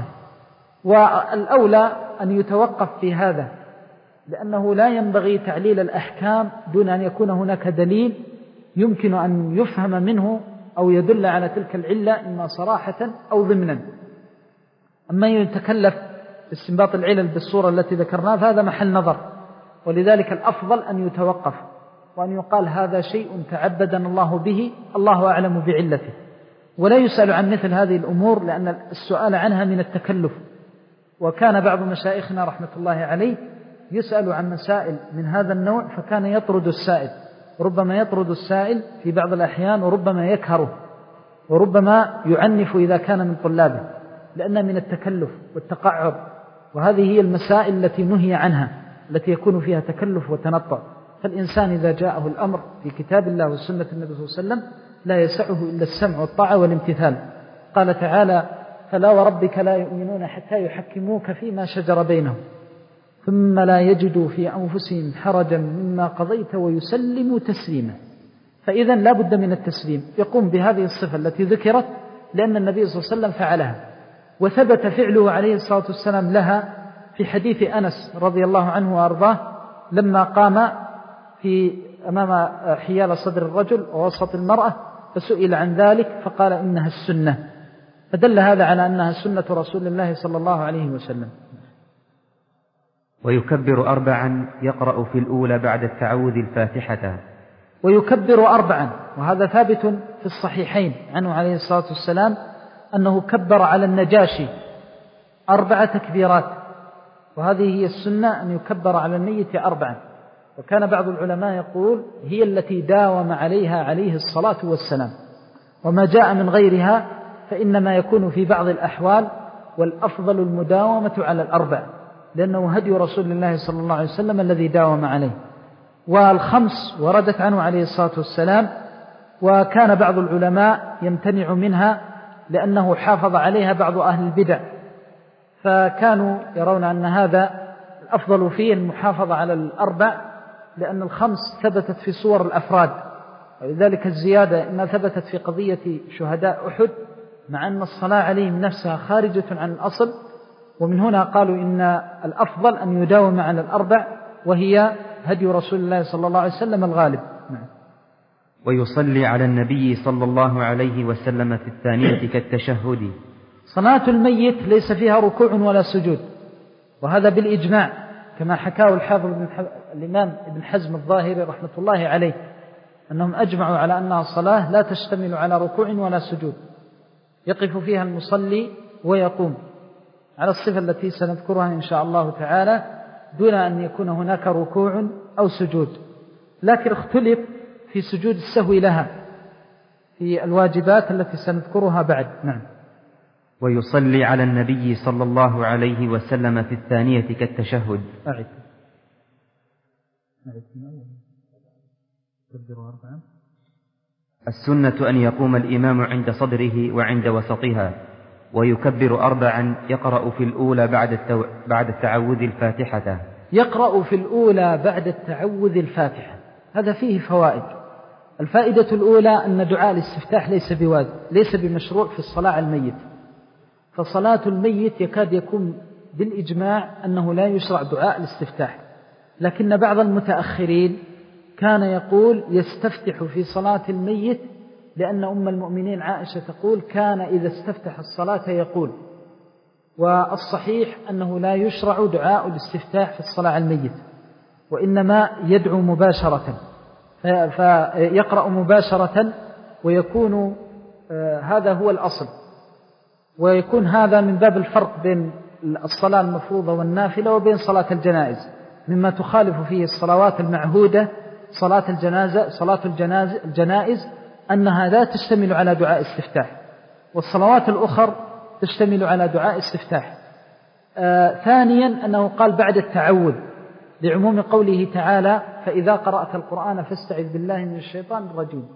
والأولى أن يتوقف في هذا، لأنه لا ينبغي تعليل الأحكام دون أن يكون هناك دليل يمكن أن يفهم منه أو يدل على تلك العلة إما صراحة أو ضمنا. أما يتكلف استنباط العلل بالصورة التي ذكرناها فهذا محل نظر، ولذلك الأفضل أن يتوقف وأن يقال هذا شيء تعبدنا الله به، الله أعلم بعلته، ولا يسأل عن مثل هذه الأمور، لأن السؤال عنها من التكلف. وكان بعض مشايخنا رحمة الله عليه يسأل عن مسائل من هذا النوع فكان يطرد السائل، ربما يطرد السائل في بعض الأحيان، وربما يكهره، وربما يعنف إذا كان من طلابه، لأن من التكلف والتقعر، وهذه هي المسائل التي نهي عنها التي يكون فيها تكلف وتنطع. فالإنسان إذا جاءه الأمر في كتاب الله وسنة النبي صلى الله عليه وسلم لا يسعه إلا السمع والطاعة والامتثال. قال تعالى: فلا وربك لا يؤمنون حتى يحكموك فيما شجر بينهم ثم لا يجدوا في أنفسهم حرجا مما قضيت ويسلموا تسليما. فإذا لا بد من التسليم، يقوم بهذه الصفة التي ذكرت لأن النبي صلى الله عليه وسلم فعلها، وثبت فعله عليه الصلاة والسلام لها في حديث أنس رضي الله عنه وأرضاه لما قام في أمام حيال صدر الرجل ووسط المرأة فسئل عن ذلك فقال: إنها السنة. فدل هذا على أنها سنة رسول الله صلى الله عليه وسلم. ويكبر أربعا يقرأ في الأولى بعد التعوذ الفاتحة. ويكبر أربعا، وهذا ثابت في الصحيحين عنه عليه الصلاة والسلام أنه كبر على النجاشي أربع تكبيرات، وهذه هي السنة أن يكبر على الميت أربعا. وكان بعض العلماء يقول هي التي داوم عليها عليه الصلاة والسلام، وما جاء من غيرها فإنما يكون في بعض الأحوال، والأفضل المداومة على الأربع، لأنه هدي رسول الله صلى الله عليه وسلم الذي داوم عليه. والخمس وردت عنه عليه الصلاة والسلام، وكان بعض العلماء يمتنع منها لأنه حافظ عليها بعض أهل البدع، فكانوا يرون أن هذا الأفضل فيه المحافظة على الأربع، لأن الخمس ثبتت في صور الأفراد، ولذلك الزيادة إنها ثبتت في قضية شهداء أحد، مع أن الصلاة عليهم نفسها خارجة عن الأصل. ومن هنا قالوا إن الأفضل أن يداوم على الأربع، وهي هدي رسول الله صلى الله عليه وسلم الغالب. نعم. ويصلي على النبي صلى الله عليه وسلم في الثانية كالتشهد. صلاة الميت ليس فيها ركوع ولا سجود، وهذا بالإجماع كما حكاه الحافظ بن ح... الإمام ابن حزم الظاهري رحمة الله عليه، أنهم أجمعوا على أنها صلاة لا تشتمل على ركوع ولا سجود، يقف فيها المصلي ويقوم على الصفة التي سنذكرها إن شاء الله تعالى، دون أن يكون هناك ركوع أو سجود. لكن اختلف في سجود السهو لها في الواجبات التي سنذكرها بعد. نعم. ويصلي على النبي صلى الله عليه وسلم في الثانية كالتشهد. أعد. السنة أن يقوم الإمام عند صدره وعند وسطها، ويكبر أربعا، يقرأ في الأولى بعد التو... بعد التعوذ الفاتحة. يقرأ في الأولى بعد التعوذ الفاتحة، هذا فيه فوائد. الفائدة الأولى أن دعاء الاستفتاح ليس بواجب، ليس بمشروع في الصلاة على الميت، فصلاة الميت يكاد يكون بالإجماع أنه لا يشرع دعاء الاستفتاح، لكن بعض المتأخرين كان يقول يستفتح في صلاة الميت، لأن أم المؤمنين عائشة تقول كان إذا استفتح الصلاة يقول. والصحيح أنه لا يشرع دعاء الاستفتاح في الصلاة على الميت، وإنما يدعو مباشرة، فيقرأ مباشرة، ويكون هذا هو الأصل، ويكون هذا من باب الفرق بين الصلاة المفروضة والنافلة وبين صلاة الجنائز، مما تخالف فيه الصلوات المعهودة صلاة الجنازة صلاة الجنازة الجنائز أنها لا تشتمل على دعاء استفتاح، والصلوات الأخر تشتمل على دعاء استفتاح. آه ثانيا أنه قال بعد التعوذ، لعموم قوله تعالى فإذا قرأت القرآن فاستعذ بالله من الشيطان الرجيم،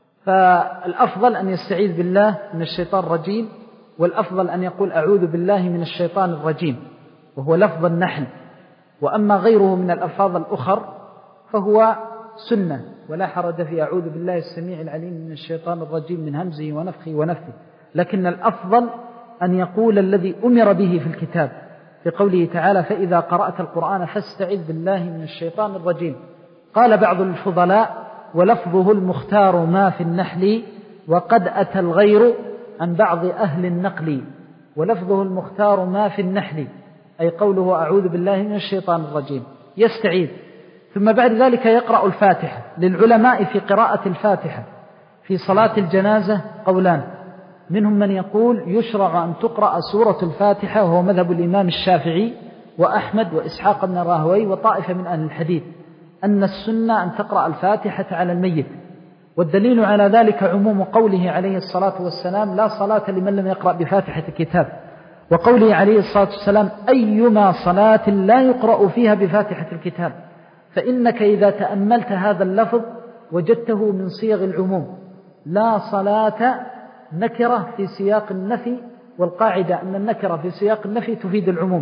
فالأفضل أن يستعيذ بالله من الشيطان الرجيم، والأفضل أن يقول أعوذ بالله من الشيطان الرجيم، وهو لفظ النحل. وأما غيره من الألفاظ الأخر فهو سنة، ولا حرج في أعوذ بالله السميع العليم من الشيطان الرجيم من همزه ونفخه ونفثه، لكن الأفضل أن يقول الذي أمر به في الكتاب في قوله تعالى فإذا قرأت القرآن فاستعذ بالله من الشيطان الرجيم. قال بعض الفضلاء ولفظه المختار ما في النحل، وقد أتى الغير عن بعض أهل النقل. ولفظه المختار ما في النحل أي قوله أعوذ بالله من الشيطان الرجيم، يستعيذ. ثم بعد ذلك يقرأ الفاتحة. للعلماء في قراءة الفاتحة في صلاة الجنازة قولان، منهم من يقول يشرع أن تقرأ سورة الفاتحة، وهو مذهب الإمام الشافعي وأحمد وإسحاق بن راهوي وطائفة من أهل الحديث، أن السنة أن تقرأ الفاتحة على الميت. والدليل على ذلك عموم قوله عليه الصلاة والسلام لا صلاة لمن لم يقرأ بفاتحة الكتاب، وقوله عليه الصلاة والسلام أيما صلاة لا يقرأ فيها بفاتحة الكتاب. فإنك إذا تأملت هذا اللفظ وجدته من صيغ العموم، لا صلاة نكرة في سياق النفي، والقاعدة أن النكرة في سياق النفي تفيد العموم.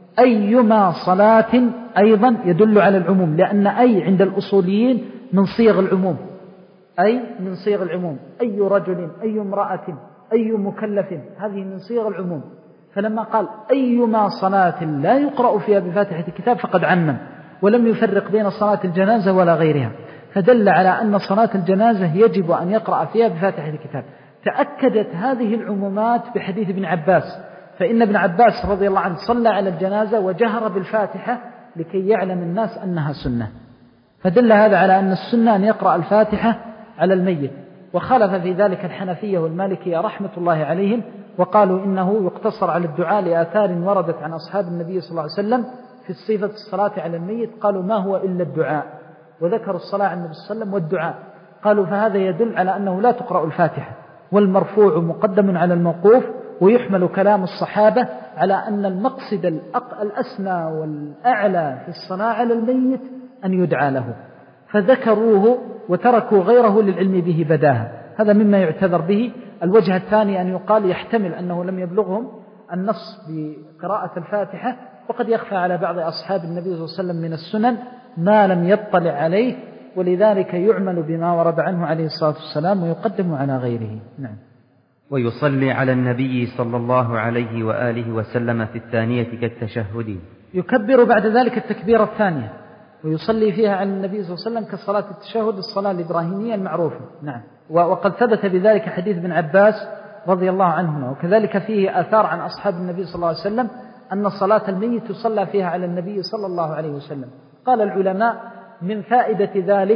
أيما صلاة أيضا يدل على العموم، لأن أي عند الأصوليين من صيغ العموم، أي من صيغ العموم، أي رجل أي امرأة أي مكلف، هذه من صيغ العموم. فلما قال أيما صلاة لا يقرأ فيها بفاتحة الكتاب فقد عمم، ولم يفرق بين صلاة الجنازة ولا غيرها، فدل على أن صلاة الجنازة يجب أن يقرأ فيها بفاتحة الكتاب. تأكدت هذه العمومات بحديث ابن عباس، فإن ابن عباس رضي الله عنه صلى على الجنازة وجهر بالفاتحة لكي يعلم الناس أنها سنة، فدل هذا على أن السنة أن يقرأ الفاتحة على الميت. وخالف في ذلك الحنفية والمالكية رحمة الله عليهم، وقالوا إنه يقتصر على الدعاء لآثار وردت عن أصحاب النبي صلى الله عليه وسلم في صفة الصلاة على الميت، قالوا ما هو إلا الدعاء، وذكروا الصلاة على النبي صلى الله عليه وسلم والدعاء، قالوا فهذا يدل على أنه لا تقرأ الفاتحة، والمرفوع مقدم على الموقوف، ويحمل كلام الصحابة على أن المقصد الأسمى والأعلى في الصلاة على الميت أن يدعى له، فذكروه وتركوا غيره للعلم به بداهة. هذا مما يعتذر به. الوجه الثاني أن يقال يحتمل أنه لم يبلغهم النص بقراءة الفاتحة، وقد يخفى على بعض أصحاب النبي صلى الله عليه وسلم من السنن ما لم يطلع عليه، ولذلك يعمل بما ورد عنه عليه الصلاة والسلام ويقدم على غيره. نعم. ويصلي على النبي صلى الله عليه وآله وسلم في الثانية كالتشهد. يكبر بعد ذلك التكبيرة الثانية ويصلي فيها على النبي صلى الله عليه وسلم كصلاة التشهد، الصلاة الإبراهيمية المعروفة. نعم. وقد ثبت بذلك حديث ابن عباس رضي الله عنهما، وكذلك فيه آثار عن أصحاب النبي صلى الله عليه وسلم أن صلاة الميت يصلى فيها على النبي صلى الله عليه وسلم. قال العلماء من فائدة ذلك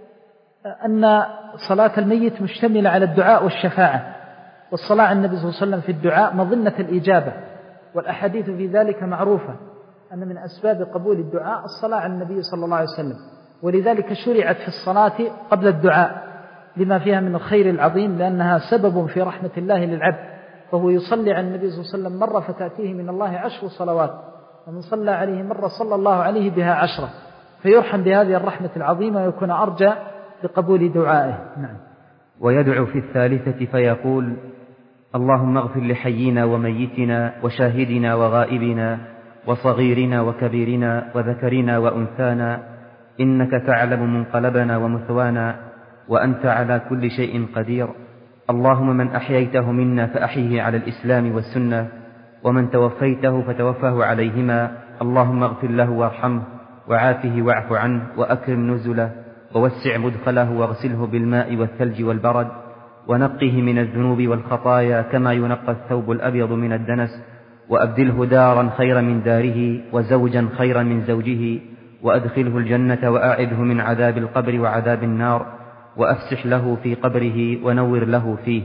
أن صلاة الميت مشتملة على الدعاء والشفاعة، والصلاة على النبي صلى الله عليه وسلم في الدعاء مظنة الإجابة، والأحاديث في ذلك معروفة أن من أسباب قبول الدعاء الصلاة على النبي صلى الله عليه وسلم، ولذلك شرعت في الصلاة قبل الدعاء لما فيها من الخير العظيم، لأنها سبب في رحمة الله للعبد، فهو يصلي على النبي صلى الله عليه وسلم مرة فتأتيه من الله عشر صلوات، ومن صلى عليه مرة صلى الله عليه بها عشرة، فيرحم بهذه الرحمة العظيمة ويكون أرجى بقبول دعائه. نعم. ويدعو في الثالثة فيقول: اللهم اغفر لحينا وميتنا وشاهدنا وغائبنا وصغيرنا وكبيرنا وذكرنا وأنثانا، إنك تعلم منقلبنا ومثوانا، وأنت على كل شيء قدير. اللهم من أحييته منا فأحيه على الإسلام والسنة، ومن توفيته فتوفه عليهما. اللهم اغفر له وارحمه وعافه واعف عنه وأكرم نزله ووسع مدخله واغسله بالماء والثلج والبرد، ونقه من الذنوب والخطايا كما ينقى الثوب الأبيض من الدنس، وأبدله دارا خيرا من داره وزوجا خيرا من زوجه، وأدخله الجنة وأعذه من عذاب القبر وعذاب النار، وأفسح له في قبره ونور له فيه.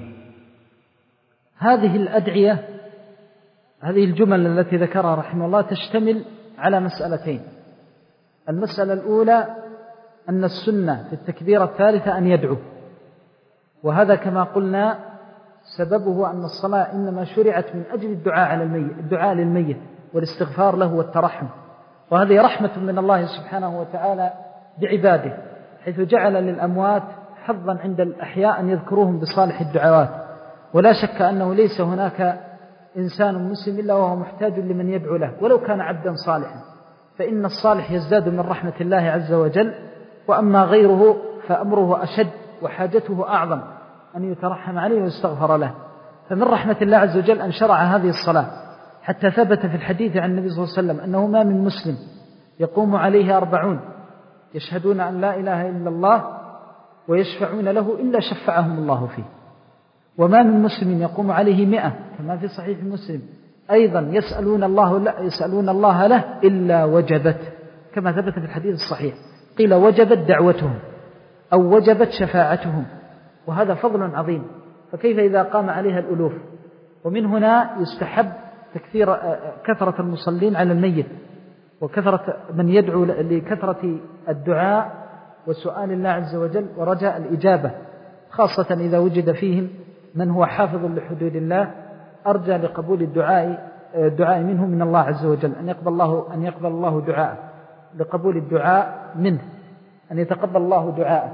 هذه الأدعية، هذه الجمل التي ذكرها رحمه الله تشتمل على مسألتين. المسألة الأولى أن السنة في التكبيرة الثالثة أن يدعو، وهذا كما قلنا سببه أن الصلاة إنما شرعت من أجل الدعاء على الميت، الدعاء للميت والاستغفار له والترحم، وهذه رحمة من الله سبحانه وتعالى بعباده، حيث جعل للأموات حظا عند الأحياء أن يذكروهم بصالح الدعوات. ولا شك أنه ليس هناك إنسان مسلم إلا وهو محتاج لمن يدعو له ولو كان عبدا صالحا، فإن الصالح يزداد من رحمة الله عز وجل، وأما غيره فأمره أشد وحاجته أعظم أن يترحم عليه ويستغفر له. فمن رحمة الله عز وجل أن شرع هذه الصلاة، حتى ثبت في الحديث عن النبي صلى الله عليه وسلم أنه ما من مسلم يقوم عليه أربعون يشهدون أن لا إله إلا الله ويشفعون له إلا شفعهم الله فيه، وما من مسلم يقوم عليه مئة كما في صحيح مسلم أيضا يسألون الله, لا يسألون الله له إلا وجبت، كما ثبت في الحديث الصحيح، قيل وجبت دعوتهم أو وجبت شفاعتهم، وهذا فضل عظيم، فكيف إذا قام عليها الألوف؟ ومن هنا يستحب تكثير كثرة المصلين على الميت، وكثرة من يدعو لكثرة الدعاء وسؤال الله عز وجل ورجاء الإجابة، خاصة إذا وجد فيهم من هو حافظ لحدود الله أرجى لقبول الدعاء الدعاء منه من الله عز وجل، أن يقبل الله أن يقبل الله دعاءه، لقبول الدعاء منه أن يتقبل الله دعاءه.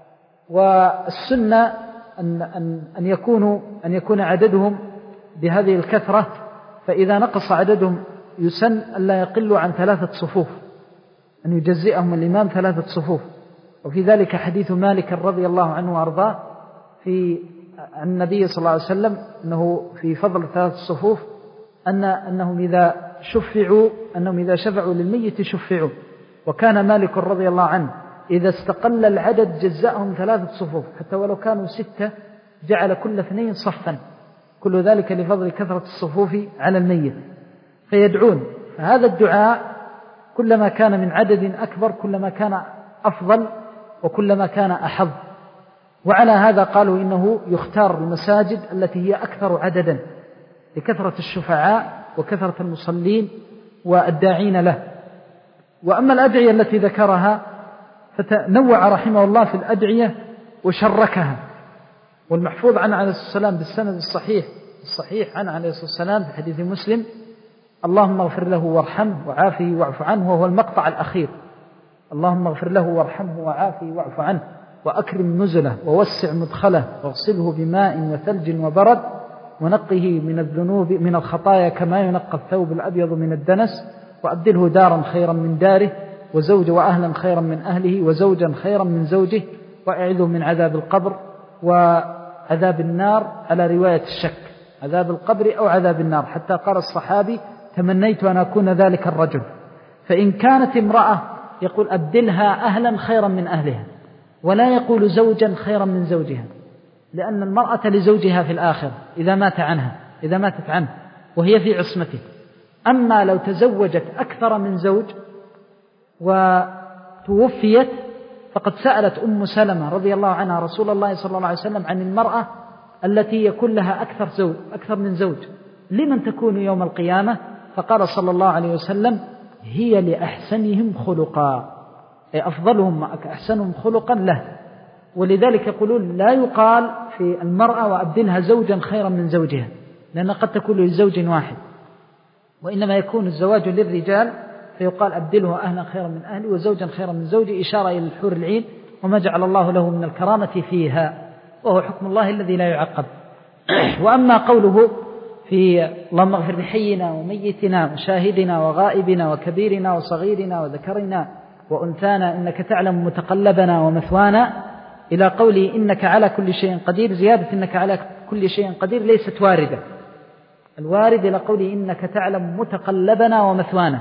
والسنة أن أن أن يكونوا أن يكون عددهم بهذه الكثرة، فإذا نقص عددهم يسن ألا يقلوا عن ثلاثة صفوف، أن يجزئهم الإمام ثلاثة صفوف. وفي ذلك حديث مالك رضي الله عنه وأرضاه في عن النبي صلى الله عليه وسلم أنه في فضل ثلاث صفوف أن أنهم إذا شفعوا أنهم إذا شفعوا للميت شفعوا، وكان مالك رضي الله عنه إذا استقل العدد جزأهم ثلاثة صفوف، حتى ولو كانوا ستة جعل كل اثنين صفا، كل ذلك لفضل كثرة الصفوف على الميت، فيدعون. فهذا الدعاء كلما كان من عدد أكبر كلما كان أفضل وكلما كان أحظ. وعلى هذا قالوا إنه يختار المساجد التي هي أكثر عددا لكثرة الشفعاء وكثرة المصلين والداعين له. وأما الأدعية التي ذكرها فتنوع رحمه الله في الأدعية وشركها، والمحفوظ عنه عليه السلام بالسند الصحيح الصحيح عنه عليه الصلاة والسلام في حديث مسلم: اللهم اغفر له وارحمه وعافه واعف عنه، وهو المقطع الأخير. اللهم اغفر له وارحمه وعافه واعف عنه وأكرم نزله ووسع مدخله واغسله بماء وثلج وبرد ونقه من الذنوب من الخطايا كما ينقى الثوب الأبيض من الدنس، وأبدله دارا خيرا من داره وزوجا وأهلا خيرا من أهله وزوجا خيرا من زوجه، وأعذه من عذاب القبر وعذاب النار، على رواية الشك عذاب القبر أو عذاب النار، حتى قال الصحابي: تمنيت أن أكون ذلك الرجل. فإن كانت امرأة يقول: أبدلها أهلا خيرا من أهلها، ولا يقول زوجا خيرا من زوجها، لأن المرأة لزوجها في الآخرة إذا مات عنها إذا ماتت عنه وهي في عصمته. أما لو تزوجت أكثر من زوج وتوفيت، فقد سألت أم سلمة رضي الله عنها رسول الله صلى الله عليه وسلم عن المرأة التي يكون لها أكثر, زوج أكثر من زوج: لمن تكون يوم القيامة؟ فقال صلى الله عليه وسلم: هي لأحسنهم خلقا، أي أفضلهم أحسنهم خلقا له. ولذلك يقولون لا يقال في المرأة وأبدلها زوجا خيرا من زوجها، لأن قد تكون لزوج واحد، وإنما يكون الزواج للرجال فيقال: أبدله أهلا خيرا من أهلي وزوجا خيرا من زوجي، إشارة إلى الحور العين وما جعل الله له من الكرامة فيها، وهو حكم الله الذي لا يعقب. وأما قوله في اللهم اغفر لحينا وميتنا وشاهدنا وغائبنا وكبيرنا وصغيرنا وذكرنا وأنثانا إنك تعلم متقلبنا ومثوانا، إلى قوله إنك على كل شيء قدير، زيادة إنك على كل شيء قدير ليست واردة. الوارد إلى قوله إنك تعلم متقلبنا ومثوانا،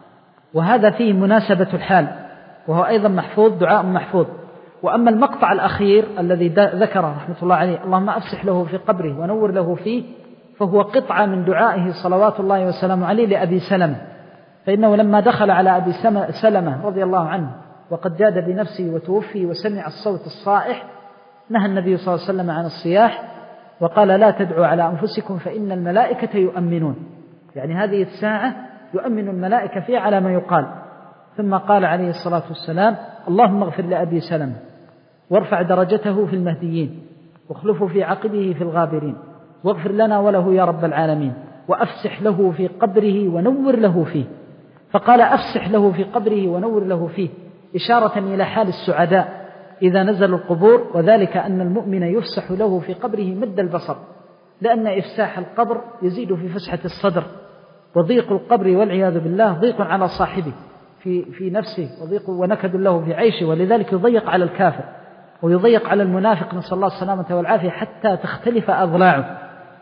وهذا فيه مناسبة الحال، وهو أيضا محفوظ، دعاء محفوظ. وأما المقطع الأخير الذي ذكره رحمة الله عليه: اللهم أفسح له في قبره ونور له فيه، فهو قطعة من دعائه صلوات الله وسلامه عليه لأبي سلمة، فإنه لما دخل على أبي سلمة رضي الله عنه وقد جاد بنفسه وتوفي وسمع الصوت الصائح، نهى النبي صلى الله عليه وسلم عن الصياح وقال: لا تدعوا على أنفسكم فإن الملائكة يؤمنون، يعني هذه الساعة يؤمن الملائكة فيها على ما يقال. ثم قال عليه الصلاة والسلام: اللهم اغفر لأبي سلمة وارفع درجته في المهديين واخلفه في عقبه في الغابرين، واغفر لنا وله يا رب العالمين، وأفسح له في قبره ونور له فيه. فقال: أفسح له في قبره ونور له فيه، إشارة إلى حال السعداء إذا نزلوا القبور، وذلك أن المؤمن يفسح له في قبره مد البصر، لأن إفساح القبر يزيد في فسحة الصدر، وضيق القبر والعياذ بالله ضيق على صاحبه في, في نفسه، وضيق ونكد له في عيشه، ولذلك يضيق على الكافر ويضيق على المنافق، نسأل الله السلامة والعافية، حتى تختلف أضلاعه.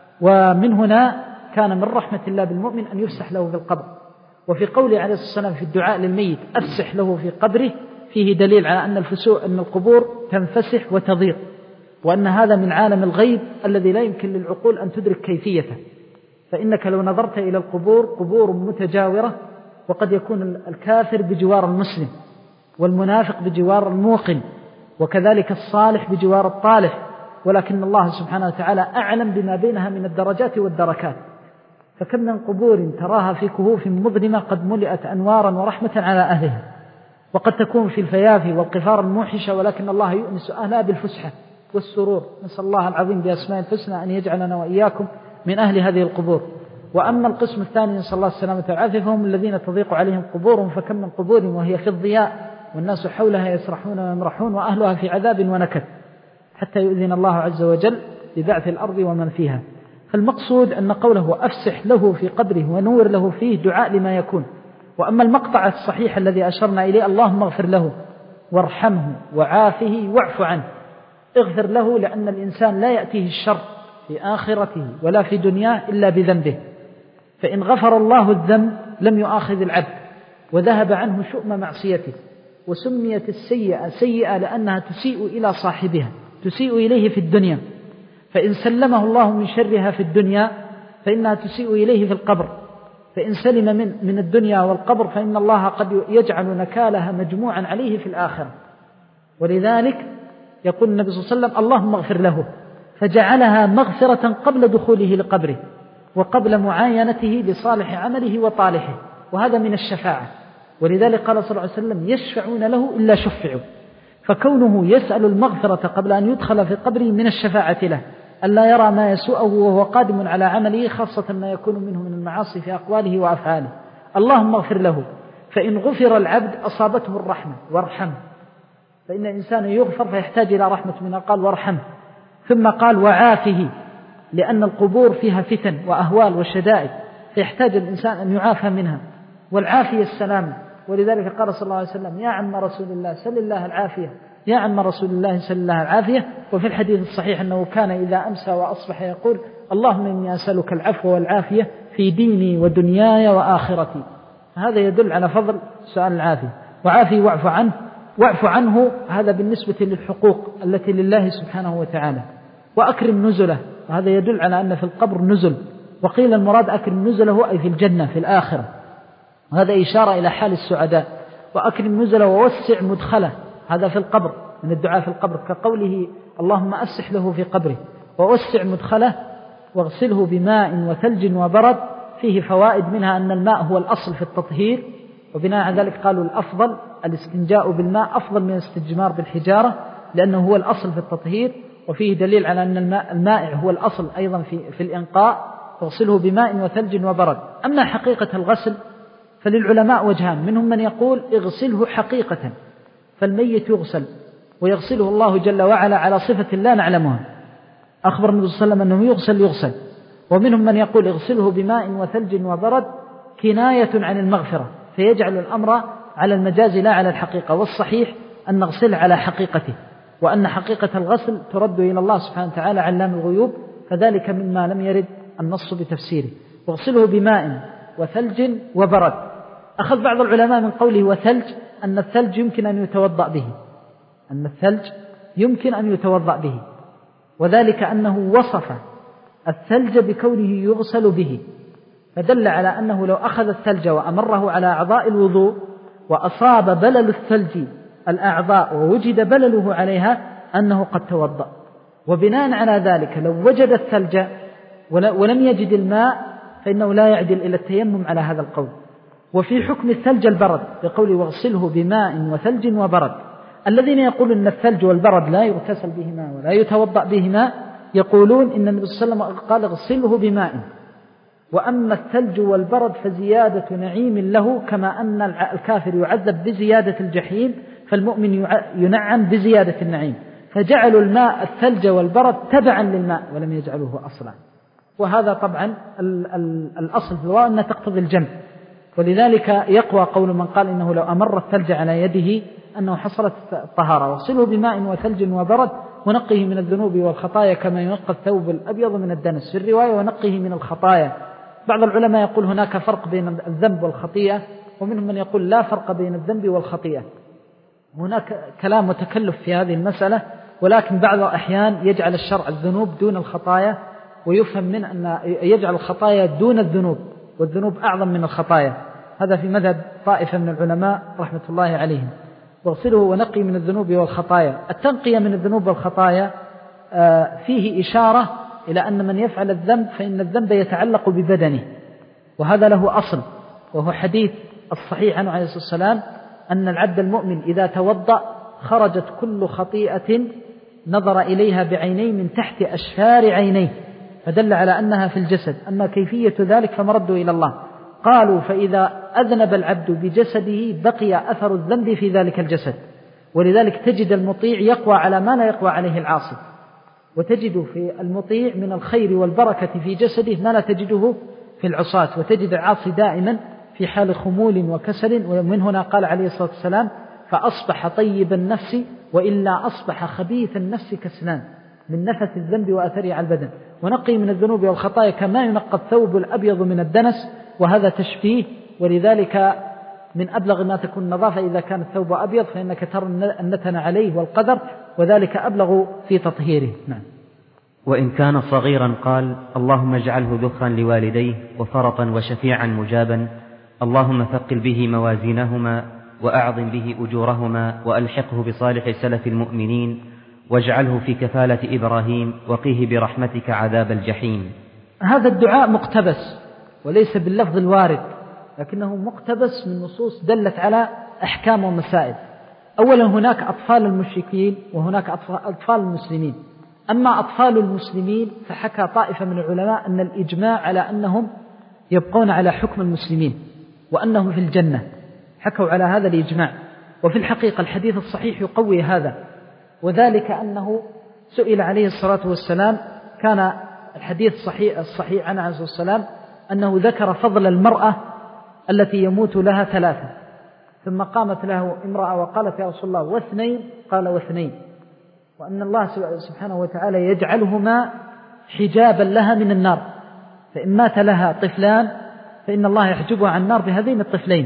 ومن هنا كان من رحمة الله بالمؤمن أن يفسح له في القبر. وفي قوله عليه الصلاة والسلام في الدعاء للميت: أفسح له في قبره، فيه دليل على أن الفسوء أن القبور تنفسح وتضيق، وأن هذا من عالم الغيب الذي لا يمكن للعقول أن تدرك كيفيته. فإنك لو نظرت إلى القبور قبور متجاورة، وقد يكون الكافر بجوار المسلم، والمنافق بجوار الموقن، وكذلك الصالح بجوار الطالح، ولكن الله سبحانه وتعالى أعلم بما بينها من الدرجات والدركات. فكم من قبور تراها في كهوف مظلمة قد ملئت أنوارا ورحمة على أهلها، وقد تكون في الفيافي والقفار الموحشة، ولكن الله يؤنس أهلها بالفسحة والسرور. نسأل الله العظيم بأسماء الحسنى أن يجعلنا وإياكم من أهل هذه القبور. وأما القسم الثاني نسأل الله السلامة والعافية فهم الذين تضيق عليهم قبورهم، فكم من قبور وهي في الضياء والناس حولها يسرحون ويمرحون وأهلها في عذاب ونكد، حتى يؤذن الله عز وجل ببعث الأرض ومن فيها. فالمقصود أن قوله أفسح له في قبره ونور له فيه دعاء لما يكون. وأما المقطع الصحيح الذي أشرنا إليه: اللهم اغفر له وارحمه وعافه واعف عنه. اغفر له لأن الإنسان لا يأتيه الشر في آخرته ولا في دنياه إلا بذنبه، فإن غفر الله الذنب لم يؤاخذ العبد وذهب عنه شؤم معصيته. وسميت السيئة سيئة لأنها تسيء إلى صاحبها، تسيء إليه في الدنيا، فإن سلمه الله من شرها في الدنيا فإنها تسيء إليه في القبر، فإن سلم من, من الدنيا والقبر فإن الله قد يجعل نكالها مجموعا عليه في الآخرة. ولذلك يقول النبي صلى الله عليه وسلم: اللهم اغفر له، فجعلها مغفرة قبل دخوله لقبره وقبل معاينته لصالح عمله وطالحه، وهذا من الشفاعة. ولذلك قال صلى الله عليه وسلم: يشفعون له إلا شفعوا. فكونه يسأل المغفرة قبل أن يدخل في قبره من الشفاعة له، ألا يرى ما يسوءه وهو قادم على عمله، خاصة ما يكون منه من المعاصي في أقواله وأفعاله. اللهم اغفر له، فإن غفر العبد أصابته الرحمة وارحمه، فإن الإنسان يغفر فيحتاج إلى رحمة منه، قال وارحمه. ثم قال وعافه، لأن القبور فيها فتن وأهوال وشدائد، فيحتاج الإنسان أن يعافى منها، والعافية السلام. ولذلك قال صلى الله عليه وسلم يا عم رسول الله سل الله العافية، يا عم رسول الله سل الله العافية. وفي الحديث الصحيح أنه كان إذا أمسى وأصبح يقول اللهم إني أسألك العفو والعافية في ديني ودنياي وآخرتي. هذا يدل على فضل سؤال العافية. وعافي واعف عنه، واعف عنه هذا بالنسبة للحقوق التي لله سبحانه وتعالى. وأكرم نزله، وهذا يدل على أن في القبر نزل، وقيل المراد أكرم نزله أي في الجنة في الآخرة، وهذا إشارة إلى حال السعداء. وأكرم نزله ووسع مدخله، هذا في القبر من الدعاء في القبر، كقوله اللهم أفسح له في قبره. ووسع مدخله واغسله بماء وثلج وبرد، فيه فوائد، منها أن الماء هو الأصل في التطهير، وبناء على ذلك قالوا الأفضل الاستنجاء بالماء أفضل من الاستجمار بالحجارة، لأنه هو الأصل في التطهير. وفيه دليل على أن الماء المائع هو الأصل أيضا في, في الإنقاء، فاغسله بماء وثلج وبرد. أما حقيقة الغسل فللعلماء وجهان، منهم من يقول اغسله حقيقة، فالميت يغسل ويغسله الله جل وعلا على صفة لا نعلمها، أخبر النبي صلى الله عليه وسلم أنه يغسل يغسل. ومنهم من يقول اغسله بماء وثلج وبرد كناية عن المغفرة، فيجعل الأمر على المجاز لا على الحقيقة. والصحيح أن نغسل على حقيقته، وأن حقيقة الغسل ترد إلى الله سبحانه وتعالى علام الغيوب، فذلك مما لم يرد النص بتفسيره. واغسله بماء وثلج وبرد. أخذ بعض العلماء من قوله وثلج أن الثلج يمكن أن يتوضأ به، أن الثلج يمكن أن يتوضأ به، وذلك أنه وصف الثلج بكونه يغسل به، فدل على أنه لو أخذ الثلج وأمره على أعضاء الوضوء وأصاب بلل الثلج الأعضاء ووجد بلله عليها أنه قد توضأ. وبناء على ذلك لو وجد الثلج ولم يجد الماء فإنه لا يعدل إلى التيمم على هذا القول. وفي حكم الثلج البرد بقول واغسله بماء وثلج وبرد. الذين يقولون أن الثلج والبرد لا يغتسل بهما ولا يتوضأ بهما يقولون إن النبي صلى الله عليه وسلم قال اغسله بماء، وأما الثلج والبرد فزيادة نعيم له، كما أن الكافر يعذب بزيادة الجحيم فالمؤمن ينعم بزيادة النعيم، فجعلوا الماء الثلج والبرد تبعا للماء ولم يجعلوه أصلا. وهذا طبعا الأصل في الواقع أنها تقتضي الجمع، ولذلك يقوى قول من قال إنه لو أمر الثلج على يده أنه حصلت الطهارة. واغسله بماء وثلج وبرد ونقه من الذنوب والخطايا كما ينقى الثوب الأبيض من الدنس، في الرواية ونقه من الخطايا. بعض العلماء يقول هناك فرق بين الذنب والخطيئة، ومنهم من يقول لا فرق بين الذنب والخطيئة. هناك كلام وتكلف في هذه المسألة، ولكن بعض الأحيان يجعل الشرع الذنوب دون الخطايا، ويفهم من أن يجعل الخطايا دون الذنوب والذنوب أعظم من الخطايا. هذا في مذهب طائفة من العلماء رحمة الله عليهم. واغسله ونقي من الذنوب والخطايا. التنقية من الذنوب والخطايا فيه إشارة إلى أن من يفعل الذنب فإن الذنب يتعلق ببدنه، وهذا له أصل، وهو حديث الصحيح عنه عليه الصلاة والسلام أن العبد المؤمن إذا توضأ خرجت كل خطيئة نظر إليها بعينيه من تحت أشفار عينيه، فدل على أنها في الجسد. أما كيفية ذلك فمرده إلى الله. قالوا فإذا أذنب العبد بجسده بقي أثر الذنب في ذلك الجسد، ولذلك تجد المطيع يقوى على ما لا يقوى عليه العاصي، وتجد في المطيع من الخير والبركة في جسده ما لا تجده في العصاة، وتجد العاصي دائما في حال خمول وكسل. ومن هنا قال عليه الصلاة والسلام فأصبح طيب النفس وإلا أصبح خبيث النفس كسلان، من نفث الذنب وأثره على البدن. ونقي من الذنوب والخطايا كما ينقى الثوب الأبيض من الدنس، وهذا تشبيه، ولذلك من أبلغ ما تكون النظافة إذا كان الثوب أبيض فإنك ترى النتن عليه والقدر، وذلك أبلغ في تطهيره. نعم. وإن كان صغيرا قال اللهم اجعله ذخرا لوالديه وفرطا وشفيعا مجابا، اللهم ثقل به موازينهما وأعظم به أجورهما وألحقه بصالح سلف المؤمنين واجعله في كفالة إبراهيم وقيه برحمتك عذاب الجحيم. هذا الدعاء مقتبس وليس باللفظ الوارد، لكنه مقتبس من نصوص دلت على أحكام ومسائل. أولا هناك أطفال المشركين وهناك أطفال المسلمين. أما أطفال المسلمين فحكى طائفة من العلماء أن الإجماع على أنهم يبقون على حكم المسلمين وأنهم في الجنة، حكوا على هذا الإجماع. وفي الحقيقة الحديث الصحيح يقوي هذا، وذلك أنه سئل عليه الصلاة والسلام، كان الحديث الصحيح, الصحيح عنه عليه الصلاة والسلام أنه ذكر فضل المرأة التي يموت لها ثلاثة، ثم قامت له امرأة وقالت يا رسول الله واثنين؟ قال واثنين، وأن الله سبحانه وتعالى يجعلهما حجابا لها من النار، فإن مات لها طفلان فإن الله يحجبها عن النار بهذين الطفلين.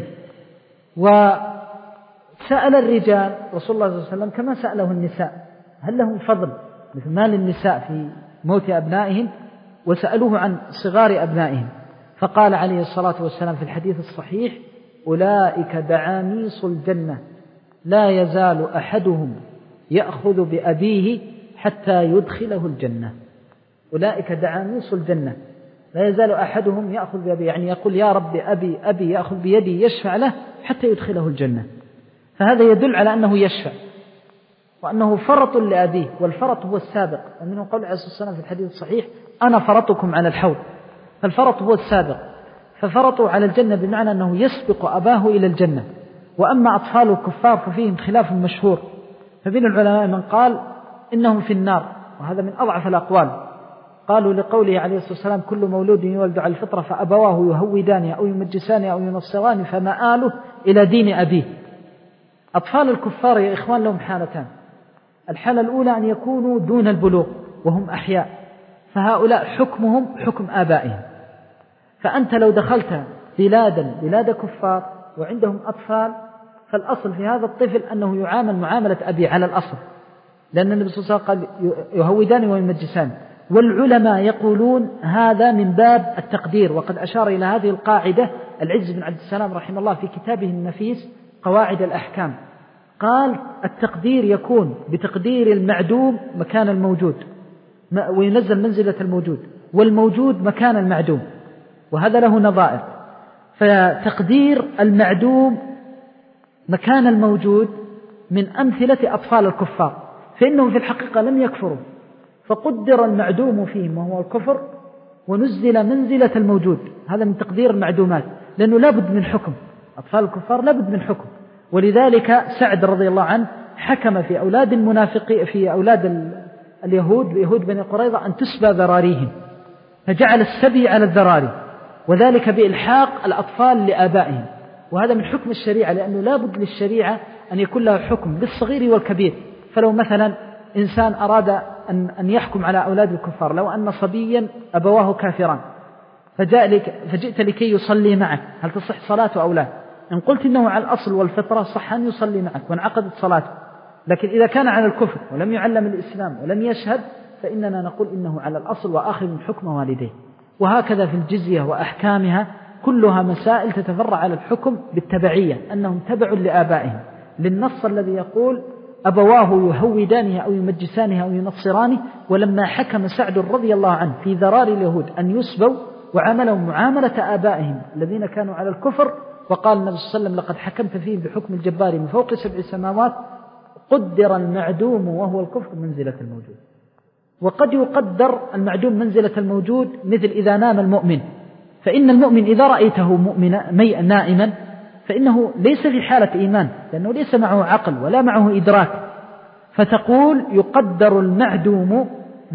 وسأل الرجال رسول الله صلى الله عليه وسلم كما سأله النساء، هل لهم فضل مثل ما للنساء في موت أبنائهم؟ وسألوه عن صغار أبنائهم، فقال عليه الصلاة والسلام في الحديث الصحيح أولئك دعاميص الجنة لا يزال أحدهم يأخذ بأبيه حتى يدخله الجنة. أولئك دعاميص الجنة لا يزال أحدهم يأخذ بأبيه، يعني يقول يا رب أبي أبي، يأخذ بيدي يشفع له حتى يدخله الجنة. فهذا يدل على أنه يشفع وأنه فرط لأبيه، والفرط هو السابق، ومنه قول عليه الصلاة والسلام في الحديث الصحيح أنا فرطكم على الحوض، فالفرط هو السابق، ففرطوا على الجنة بمعنى أنه يسبق أباه إلى الجنة. وأما أطفال الكفار ففيهم خلاف مشهور، فبين العلماء من قال إنهم في النار، وهذا من أضعف الأقوال. قالوا لقوله عليه الصلاة والسلام كل مولود يولد على الفطرة فأبواه يهودانه أو يمجسانه أو ينصرانه فمآله إلى دين أبيه. أطفال الكفار يا إخوان لهم حالتان، الحالة الأولى أن يكونوا دون البلوغ وهم أحياء، فهؤلاء حكمهم حكم آبائهم. فأنت لو دخلت بلادا بلاد كفار وعندهم أطفال، فالأصل في هذا الطفل أنه يعامل معاملة أبي على الأصل، لأن النبي صلى الله عليه وسلم قال يهودان ويمجسان. والعلماء يقولون هذا من باب التقدير، وقد أشار إلى هذه القاعدة العز بن عبد السلام رحمه الله في كتابه النفيس قواعد الأحكام، قال التقدير يكون بتقدير المعدوم مكان الموجود، وينزل منزلة الموجود، والموجود مكان المعدوم، وهذا له نظائر. فتقدير المعدوم مكان الموجود من أمثلة أطفال الكفار، فإنهم في الحقيقة لم يكفروا، فقدر المعدوم فيهم وهو الكفر ونزل منزلة الموجود، هذا من تقدير المعدومات، لأنه لابد من حكم، أطفال الكفار لابد من حكم. ولذلك سعد رضي الله عنه حكم في أولاد المنافقين في أولاد اليهود بيهود بني قريظة أن تسبى ذراريهم، فجعل السبي على الذراري، وذلك بإلحاق الأطفال لآبائهم، وهذا من حكم الشريعة، لأنه لابد للشريعة أن يكون لها حكم للصغير والكبير. فلو مثلا إنسان أراد أن أن يحكم على أولاد الكفار، لو أن صبيا أبواه كافران فجاء لك فجئت لكي يصلي معك، هل تصح صلاته أو لا؟ إن قلت إنه على الأصل والفطرة صح أن يصلي معك وانعقدت صلاته، لكن إذا كان على الكفر ولم يعلم الإسلام ولم يشهد فإننا نقول إنه على الأصل وآخذ من حكم والديه. وهكذا في الجزية وأحكامها كلها مسائل تتفرع على الحكم بالتبعية، أنهم تبع لآبائهم، للنص الذي يقول أبواه يهودانه أو يمجسانه أو ينصرانه. ولما حكم سعد رضي الله عنه في ذرار اليهود أن يسبوا وعاملهم معاملة آبائهم الذين كانوا على الكفر، وقال النبي صلى الله عليه وسلم لقد حكمت فيهم بحكم الجبار من فوق سبع سماوات، قدر المعدوم وهو الكفر منزلة الموجود. وقد يقدر المعدوم منزلة الموجود، مثل إذا نام المؤمن، فإن المؤمن إذا رأيته مؤمنا نائما فإنه ليس في حالة إيمان، لأنه ليس معه عقل ولا معه إدراك، فتقول يقدر المعدوم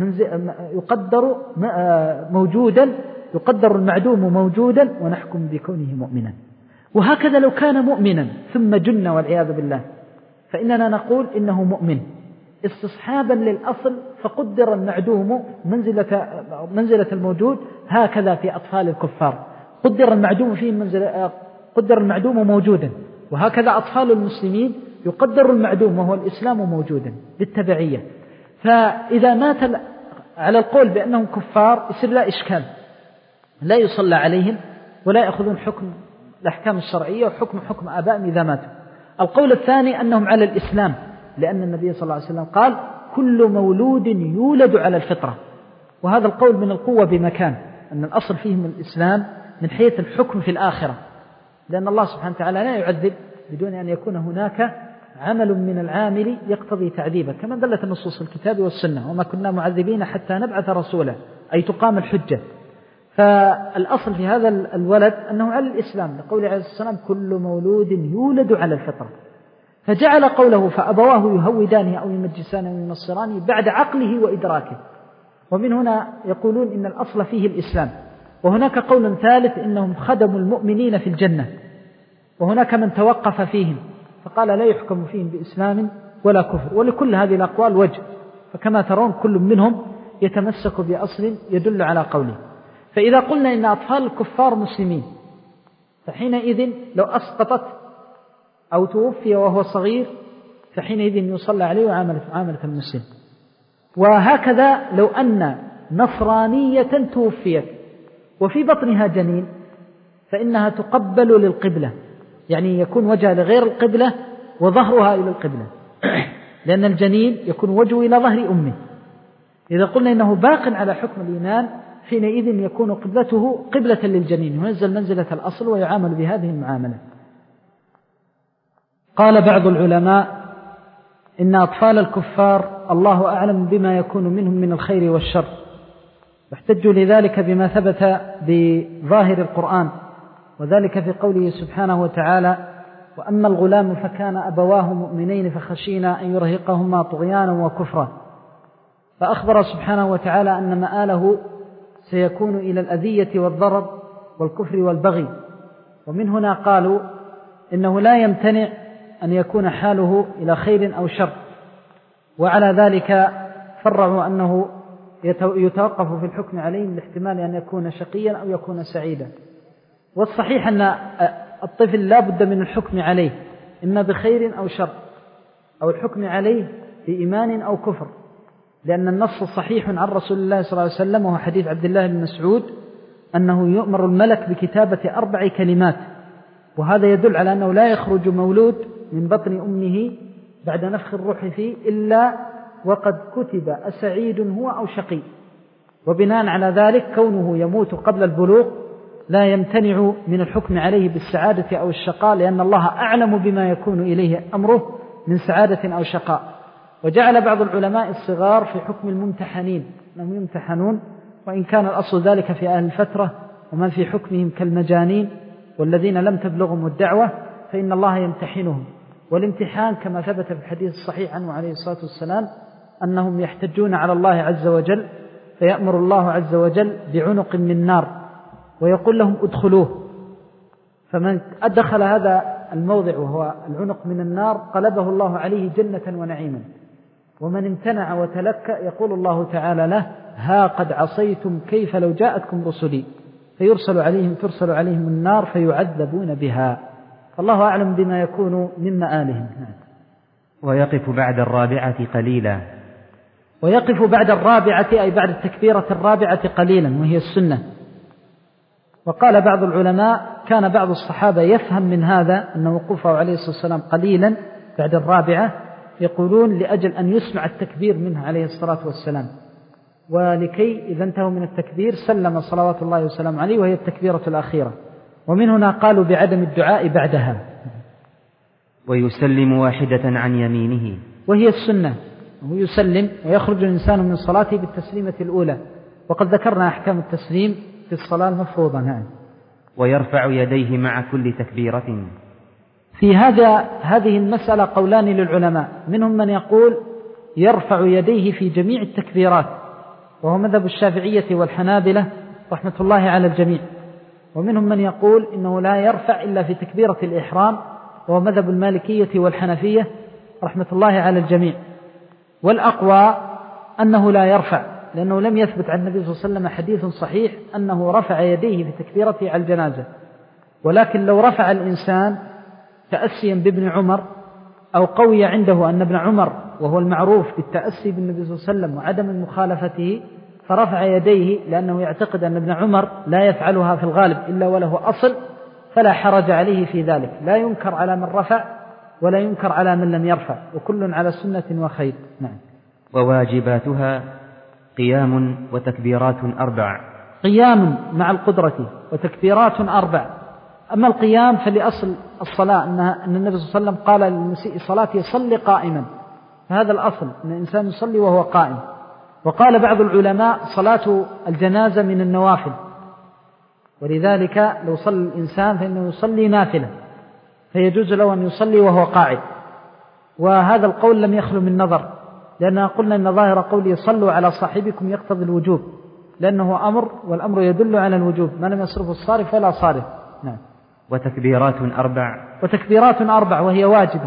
يقدر موجودا يقدر المعدوم موجودا ونحكم بكونه مؤمنا. وهكذا لو كان مؤمنا ثم جن والعياذ بالله فإننا نقول إنه مؤمن استصحابا للأصل، فقدر المعدوم منزلة, منزلة الموجود. هكذا في أطفال الكفار قدر المعدوم فيه منزلة قدر المعدوم موجودا، وهكذا أطفال المسلمين يقدر المعدوم وهو الإسلام موجودا بالتبعية. فإذا مات على القول بأنهم كفار يصير لا إشكال، لا يصلى عليهم ولا يأخذون حكم الأحكام الشرعية وحكم حكم آبائهم إذا ماتوا. القول الثاني أنهم على الإسلام، لأن النبي صلى الله عليه وسلم قال كل مولود يولد على الفطرة، وهذا القول من القوة بمكان، أن الأصل فيهم الإسلام من حيث الحكم في الآخرة، لأن الله سبحانه وتعالى لا يعذب بدون أن يكون هناك عمل من العامل يقتضي تعذيبه، كما دلت النصوص الكتاب والسنة: وما كنا معذبين حتى نبعث رسولا، أي تقام الحجة. فالأصل في هذا الولد أنه على الإسلام، لقوله عليه الصلاة والسلام: كل مولود يولد على الفطرة. فجعل قوله فأبواه يهودانه أو يمجسانه أو ينصرانه بعد عقله وإدراكه. ومن هنا يقولون إن الأصل فيه الإسلام. وهناك قول ثالث: إنهم خدموا المؤمنين في الجنة. وهناك من توقف فيهم فقال لا يحكم فيهم بإسلام ولا كفر. ولكل هذه الأقوال وجه، فكما ترون كل منهم يتمسك بأصل يدل على قوله. فإذا قلنا إن أطفال الكفار مسلمين، فحينئذ لو أسقطت أو توفي وهو صغير فحينئذ يصلى عليه وعاملة عاملة المسلم. وهكذا لو أن نصرانية توفيت وفي بطنها جنين فإنها تقبل للقبلة، يعني يكون وجهها لغير القبلة وظهرها إلى القبلة، لأن الجنين يكون وجهه إلى ظهر أمه. إذا قلنا إنه باق على حكم الإيمان حينئذ يكون قبلته قبلة للجنين، ينزل منزلة الأصل ويعامل بهذه المعاملة. قال بعض العلماء إن أطفال الكفار الله أعلم بما يكون منهم من الخير والشر، واحتجوا لذلك بما ثبت بظاهر القرآن، وذلك في قوله سبحانه وتعالى: وأما الغلام فكان أبواه مؤمنين فخشينا أن يرهقهما طغيانا وكفرا. فأخبر سبحانه وتعالى أن مآله سيكون إلى الأذية والضرر والكفر والبغي. ومن هنا قالوا إنه لا يمتنع أن يكون حاله إلى خير أو شر، وعلى ذلك فرعوا أنه يتوقف في الحكم عليه الاحتمال أن يكون شقيا أو يكون سعيدا. والصحيح أن الطفل لا بد من الحكم عليه إما بخير أو شر، أو الحكم عليه بإيمان أو كفر، لأن النص صحيح عن رسول الله صلى الله عليه وسلم، وهو حديث عبد الله بن مسعود أنه يؤمر الملك بكتابة أربع كلمات، وهذا يدل على أنه لا يخرج مولود من بطن أمه بعد نفخ الروح فيه إلا وقد كتب أسعيد هو أو شقي. وبناء على ذلك كونه يموت قبل البلوغ لا يمتنع من الحكم عليه بالسعادة أو الشقاء، لأن الله أعلم بما يكون إليه أمره من سعادة أو شقاء. وجعل بعض العلماء الصغار في حكم الممتحنين، أنهم يمتحنون، وإن كان الأصل ذلك في أهل الفترة، ومن في حكمهم كالمجانين والذين لم تبلغهم الدعوة فإن الله يمتحنهم. والامتحان كما ثبت في الحديث الصحيح عنه عليه الصلاة والسلام أنهم يحتجون على الله عز وجل فيأمر الله عز وجل بعنق من نار ويقول لهم ادخلوه، فمن أدخل هذا الموضع وهو العنق من النار قلبه الله عليه جنة ونعيما، ومن امتنع وتلكأ يقول الله تعالى له: ها قد عصيتم كيف لو جاءتكم رسلي، فيرسل عليهم ترسل عليهم النار فيعذبون بها. فالله أعلم بما يكون من مآلهم. ويقف بعد الرابعة قليلا. ويقف بعد الرابعة أي بعد التكبيرة الرابعة قليلا، وهي السنة. وقال بعض العلماء كان بعض الصحابة يفهم من هذا أن وقوفه عليه الصلاة والسلام قليلا بعد الرابعة، يقولون لأجل أن يسمع التكبير منه عليه الصلاة والسلام، ولكي إذا انتهوا من التكبير سلم صلوات الله وسلام عليه، وهي التكبيرة الأخيرة. ومن هنا قالوا بعدم الدعاء بعدها. ويسلم واحدة عن يمينه، وهي السنة، ويسلم ويخرج الإنسان من صلاته بالتسليمة الأولى، وقد ذكرنا أحكام التسليم في الصلاة المفروضة. نعم. ويرفع يديه مع كل تكبيرة. في هذا هذه المسألة قولان للعلماء، منهم من يقول يرفع يديه في جميع التكبيرات، وهو مذهب الشافعية والحنابلة رحمة الله على الجميع، ومنهم من يقول إنه لا يرفع إلا في تكبيرة الإحرام، وهو مذهب المالكية والحنفية رحمة الله على الجميع. والأقوى أنه لا يرفع، لأنه لم يثبت عن النبي صلى الله عليه وسلم حديث صحيح أنه رفع يديه في تكبيرته على الجنازة. ولكن لو رفع الإنسان تأسيا بابن عمر، أو قوي عنده أن ابن عمر وهو المعروف بالتأسي بالنبي صلى الله عليه وسلم وعدم مخالفته فرفع يديه لأنه يعتقد أن ابن عمر لا يفعلها في الغالب إلا وله أصل، فلا حرج عليه في ذلك، لا ينكر على من رفع ولا ينكر على من لم يرفع، وكل على سنة وخير. نعم. وواجباتها قيام وتكبيرات أربع. قيام مع القدرة وتكبيرات أربع. أما القيام فلأصل الصلاة أنها أن النبي صلى الله عليه وسلم قال للمسيء صلاته صلي قائما، فهذا الأصل أن الإنسان يصلي وهو قائم. وقال بعض العلماء صلاة الجنازة من النوافل، ولذلك لو صلى الإنسان فإنه يصلي نافلة، فيجوز له أن يصلي وهو قاعد. وهذا القول لم يخلو من نظر، لأننا قلنا أن ظاهر قوله صلوا على صاحبكم يقتضي الوجوب، لأنه أمر والأمر يدل على الوجوب ما لم يصرف الصارف ولا صارف. نعم. وتكبيرات أربع وتكبيرات أربع وهي واجبة،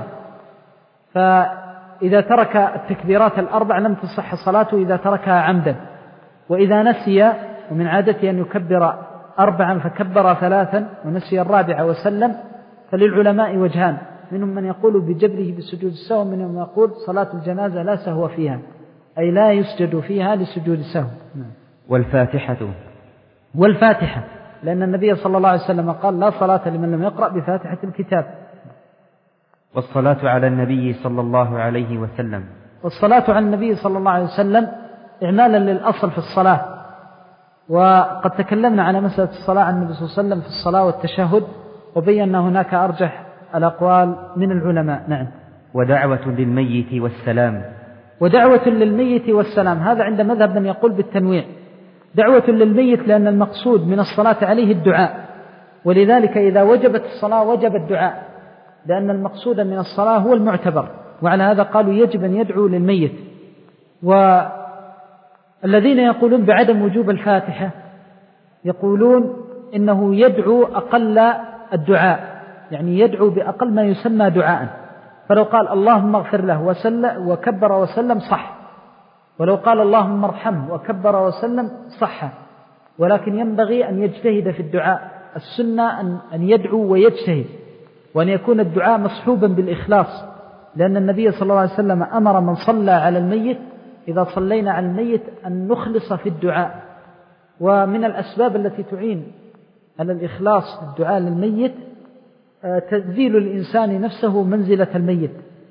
فإذا ترك التكبيرات الأربع لم تصح صلاته إذا تركها عمدا. وإذا نسي ومن عادته أن يكبر أربعا فكبر ثلاثا ونسي الرابعة وسلم، فللعلماء وجهان، منهم من يقول بجبره بسجود السهو، منهم من يقول صلاة الجنازة لا سهو فيها، أي لا يسجد فيها لسجود السهو. والفاتحة والفاتحة لأن النبي صلى الله عليه وسلم قال لا صلاة لمن لم يقرأ بفاتحة الكتاب. والصلاة على النبي صلى الله عليه وسلم والصلاة على النبي صلى الله عليه وسلم إعمالا للأصل في الصلاة. وقد تكلمنا على مسألة الصلاة على النبي صلى الله عليه وسلم في الصلاة والتشهد، وبينا هناك أرجح الأقوال من العلماء. نعم. ودعوة للميت والسلام ودعوة للميت والسلام هذا عند مذهب من يقول بالتنويع. دعوة للميت لأن المقصود من الصلاة عليه الدعاء، ولذلك إذا وجبت الصلاة وجب الدعاء، لأن المقصود من الصلاة هو المعتبر، وعلى هذا قالوا يجب أن يدعو للميت. والذين يقولون بعدم وجوب الفاتحة يقولون إنه يدعو أقل الدعاء، يعني يدعو بأقل ما يسمى دعاء، فلو قال اللهم اغفر له وسلم وكبر وسلم صح، ولو قال اللهم ارحمه وكبر وسلم صح، ولكن ينبغي أن يجتهد في الدعاء. السنة أن يدعو ويجتهد، وأن يكون الدعاء مصحوبا بالإخلاص، لأن النبي صلى الله عليه وسلم أمر من صلى على الميت إذا صلينا على الميت أن نخلص في الدعاء. ومن الأسباب التي تعين على الإخلاص في الدعاء للميت تنزيل الإنسان نفسه منزلة الميت،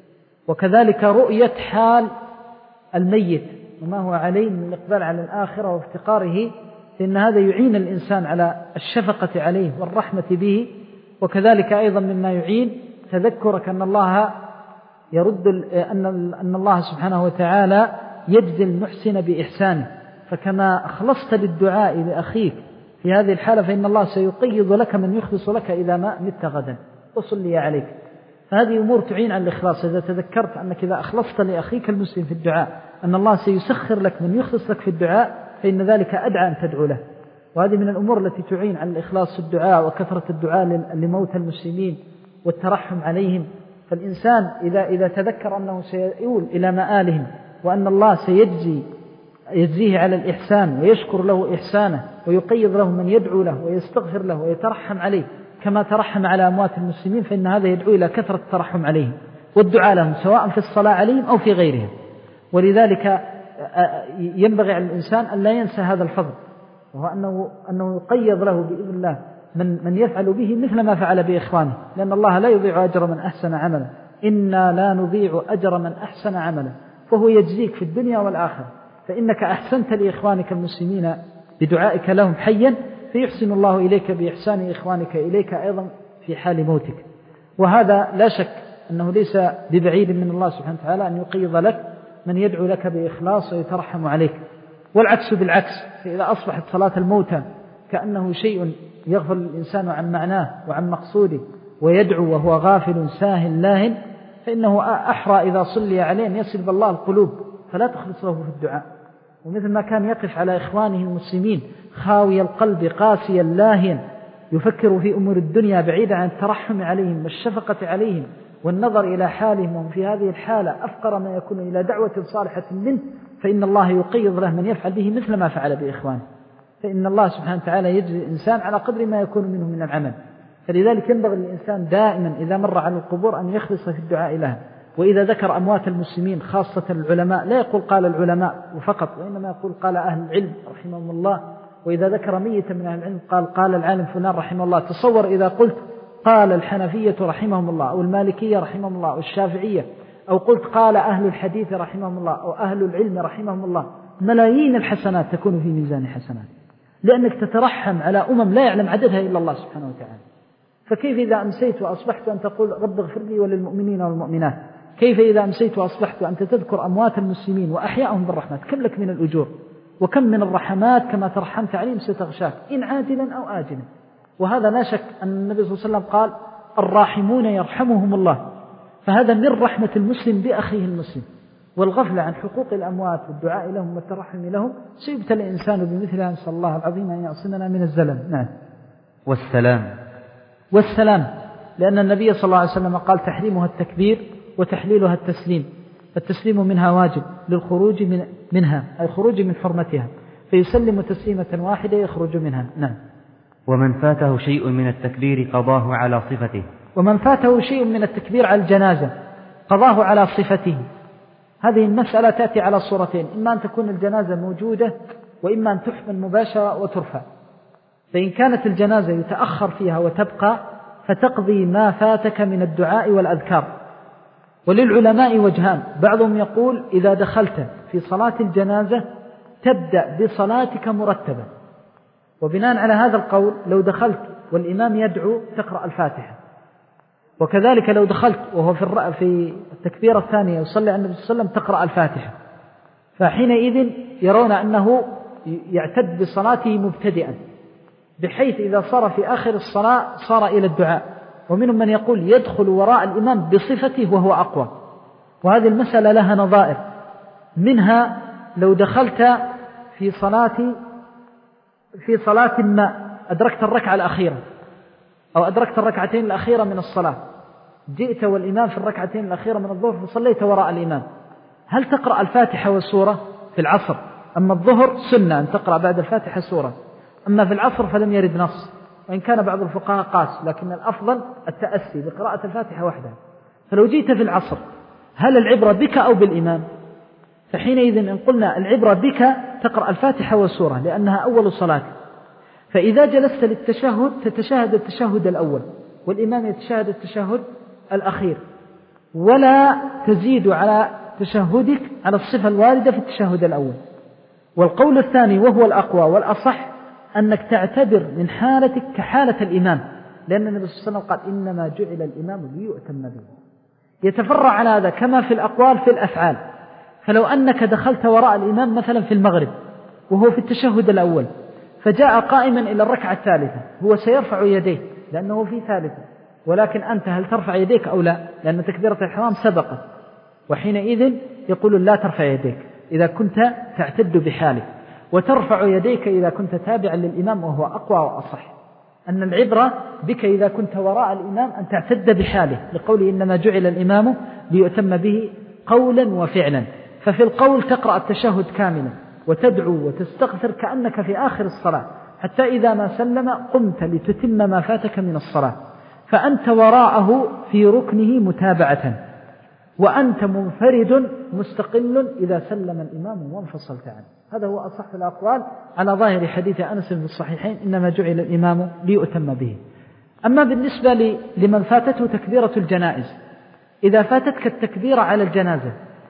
وكذلك رؤية حال الميت وما هو عليه من الإقبال على الآخرة وافتقاره، فإن هذا يعين الإنسان على الشفقة عليه والرحمة به. وكذلك أيضا مما يعين تذكرك أن الله يرد أن الله سبحانه وتعالى يجزي المحسن بإحسانه، فكما أخلصت للدعاء لأخيك في هذه الحالة فإن الله سيقيض لك من يخلص لك إذا ما مت غدا وصلي عليك. فهذه أمور تعين على الإخلاص. إذا تذكرت أنك إذا أخلصت لأخيك المسلم في الدعاء أن الله سيسخر لك من يخلص لك في الدعاء، فإن ذلك أدعى أن تدعو له. وهذه من الأمور التي تعين على الإخلاص في الدعاء وكثرة الدعاء لموتى المسلمين والترحم عليهم. فالإنسان إذا إذا تذكر أنه سيؤول إلى مآلهم وأن الله سيجزي يجزيه على الإحسان ويشكر له إحسانه ويقيض له من يدعو له ويستغفر له ويترحم عليه كما ترحم على أموات المسلمين، فإن هذا يدعو إلى كثرة الترحم عليهم والدعاء لهم سواء في الصلاة عليهم أو في غيرهم. ولذلك ينبغي على الإنسان أن لا ينسى هذا الفضل، وهو أنه, أنه يقيض له بإذن الله من, من يفعل به مثل ما فعل بإخوانه، لأن الله لا يضيع أجر من أحسن عملا، إنا لا نضيع أجر من أحسن عملا، فهو يجزيك في الدنيا والآخرة. فإنك أحسنت لإخوانك المسلمين بدعائك لهم حيا، فيحسن الله إليك بإحسان إخوانك إليك أيضا في حال موتك. وهذا لا شك أنه ليس ببعيد من الله سبحانه وتعالى أن يقيض لك من يدعو لك بإخلاص ويترحم عليك. والعكس بالعكس، فإذا أصبحت صلاة الموتى كأنه شيء يغفل الإنسان عن معناه وعن مقصوده ويدعو وهو غافل ساهل لاهن، فإنه أحرى إذا صلي عليه أن يصل بالله القلوب فلا تخلص له في الدعاء. ومثل ما كان يقف على إخوانه المسلمين خاوي القلب قاسيا لاهيا يفكر في أمور الدنيا بعيدا عن الترحم عليهم والشفقة عليهم والنظر إلى حالهم، وهم في هذه الحالة أفقر ما يكون إلى دعوة صالحة منه، فإن الله يقيض له من يفعل به مثل ما فعل بإخوانه. فإن الله سبحانه وتعالى يجزي الإنسان على قدر ما يكون منه من العمل. فلذلك ينبغي للإنسان دائما إذا مر على القبور أن يخلص في الدعاء لها. وإذا ذكر أموات المسلمين خاصة العلماء لا يقول قال العلماء فقط، وإنما يقول قال أهل العلم رحمهم الله. وإذا ذكر ميتا من أهل العلم قال قال العالم فلان رحمه الله. تصور إذا قلت قال الحنفية رحمهم الله أو المالكية رحمهم الله أو الشافعية، أو قلت قال أهل الحديث رحمهم الله أو أهل العلم رحمهم الله، ملايين الحسنات تكون في ميزان حسنات، لأنك تترحم على أمم لا يعلم عددها إلا الله سبحانه وتعالى. فكيف إذا أمسيت وأصبحت أن تقول رب اغفر لي وللمؤمنين والمؤمنات؟ كيف إذا أمسيت وأصبحت أنت تذكر أموات المسلمين وأحياءهم بالرحمات؟ كم لك من الأجور وكم من الرحمات كما ترحمت عليهم ستغشاك إن عاجلا أو آجلا. وهذا لا شك أن النبي صلى الله عليه وسلم قال الراحمون يرحمهم الله، فهذا من رحمة المسلم بأخيه المسلم. والغفلة عن حقوق الأموات والدعاء لهم والترحم لهم سيبتلى الإنسان بمثلها، نسأل الله العظيم أن يعصمنا من الزلل. نعم. والسلام والسلام لأن النبي صلى الله عليه وسلم قال تحريمها التكبير وتحليلها التسليم، فالتسليم منها واجب للخروج من منها أي خروج من حرمتها، فيسلم تسليمة واحدة يخرج منها. نعم. ومن فاته شيء من التكبير قضاه على صفته. ومن فاته شيء من التكبير على الجنازة قضاه على صفته. هذه المسألة تأتي على صورتين، إما أن تكون الجنازة موجودة وإما أن تحمل مباشرة وترفع. فإن كانت الجنازة يتأخر فيها وتبقى فتقضي ما فاتك من الدعاء والأذكار. وللعلماء وجهان، بعضهم يقول إذا دخلت في صلاة الجنازة تبدأ بصلاتك مرتبة، وبناء على هذا القول لو دخلت والإمام يدعو تقرأ الفاتحة، وكذلك لو دخلت وهو في في التكبيرة الثانية يصلي على النبي صلى الله عليه وسلم تقرأ الفاتحة، فحينئذ يرون أنه يعتد بصلاته مبتدئا، بحيث إذا صار في آخر الصلاة صار إلى الدعاء. ومنهم من يقول يدخل وراء الإمام بصفته وهو أقوى، وهذه المسألة لها نظائر. منها لو دخلت في صلاة في صلاة ما أدركت الركعة الأخيرة أو أدركت الركعتين الأخيرة من الصلاة، جئت والإمام في الركعتين الأخيرة من الظهر فصليت وراء الإمام، هل تقرأ الفاتحة والسورة في العصر؟ أما الظهر سنة أن تقرأ بعد الفاتحة سورة، أما في العصر فلم يرد نص، وإن كان بعض الفقهاء قاس، لكن الأفضل التأسي بقراءة الفاتحة وحدها. فلو جئت في العصر هل العبرة بك أو بالإمام؟ فحينئذ إن قلنا العبرة بك تقرأ الفاتحة والسورة لأنها أول صلاة، فإذا جلست للتشهد تتشهد التشهد الأول والإمام يتشهد التشهد الأخير، ولا تزيد على تشهدك على الصفة الواردة في التشهد الأول. والقول الثاني وهو الأقوى والأصح أنك تعتبر من حالتك كحالة الإمام، لأن النبي صلى الله عليه وسلم قال إنما جعل الإمام ليؤتم به. يتفرع على هذا كما في الأقوال في الأفعال. فلو أنك دخلت وراء الإمام مثلا في المغرب وهو في التشهد الأول فجاء قائما إلى الركعة الثالثة، هو سيرفع يديه لأنه في ثالثة، ولكن أنت هل ترفع يديك أو لا؟ لأن تكبيرة الإحرام سبقت، وحينئذ يقول لا ترفع يديك إذا كنت تعتد بحالك، وترفع يديك إذا كنت تابعا للإمام، وهو أقوى وأصح. أن العبرة بك إذا كنت وراء الإمام أن تعتد بحاله، لقوله إنما جعل الإمام ليؤتم به قولا وفعلا. ففي القول تقرأ التشهد كاملا وتدعو وتستغفر كأنك في آخر الصلاة، حتى إذا ما سلم قمت لتتم ما فاتك من الصلاة، فأنت وراءه في ركنه متابعة، وأنت منفرد مستقل إذا سلم الإمام وانفصلت عنه. هذا هو أصح الأقوال على ظاهر حديث أنس في الصحيحين إنما جعل الإمام ليؤتم به. أما بالنسبة لمن فاتته تكبيرة الجنائز، إذا فاتتك التكبير على الجنازة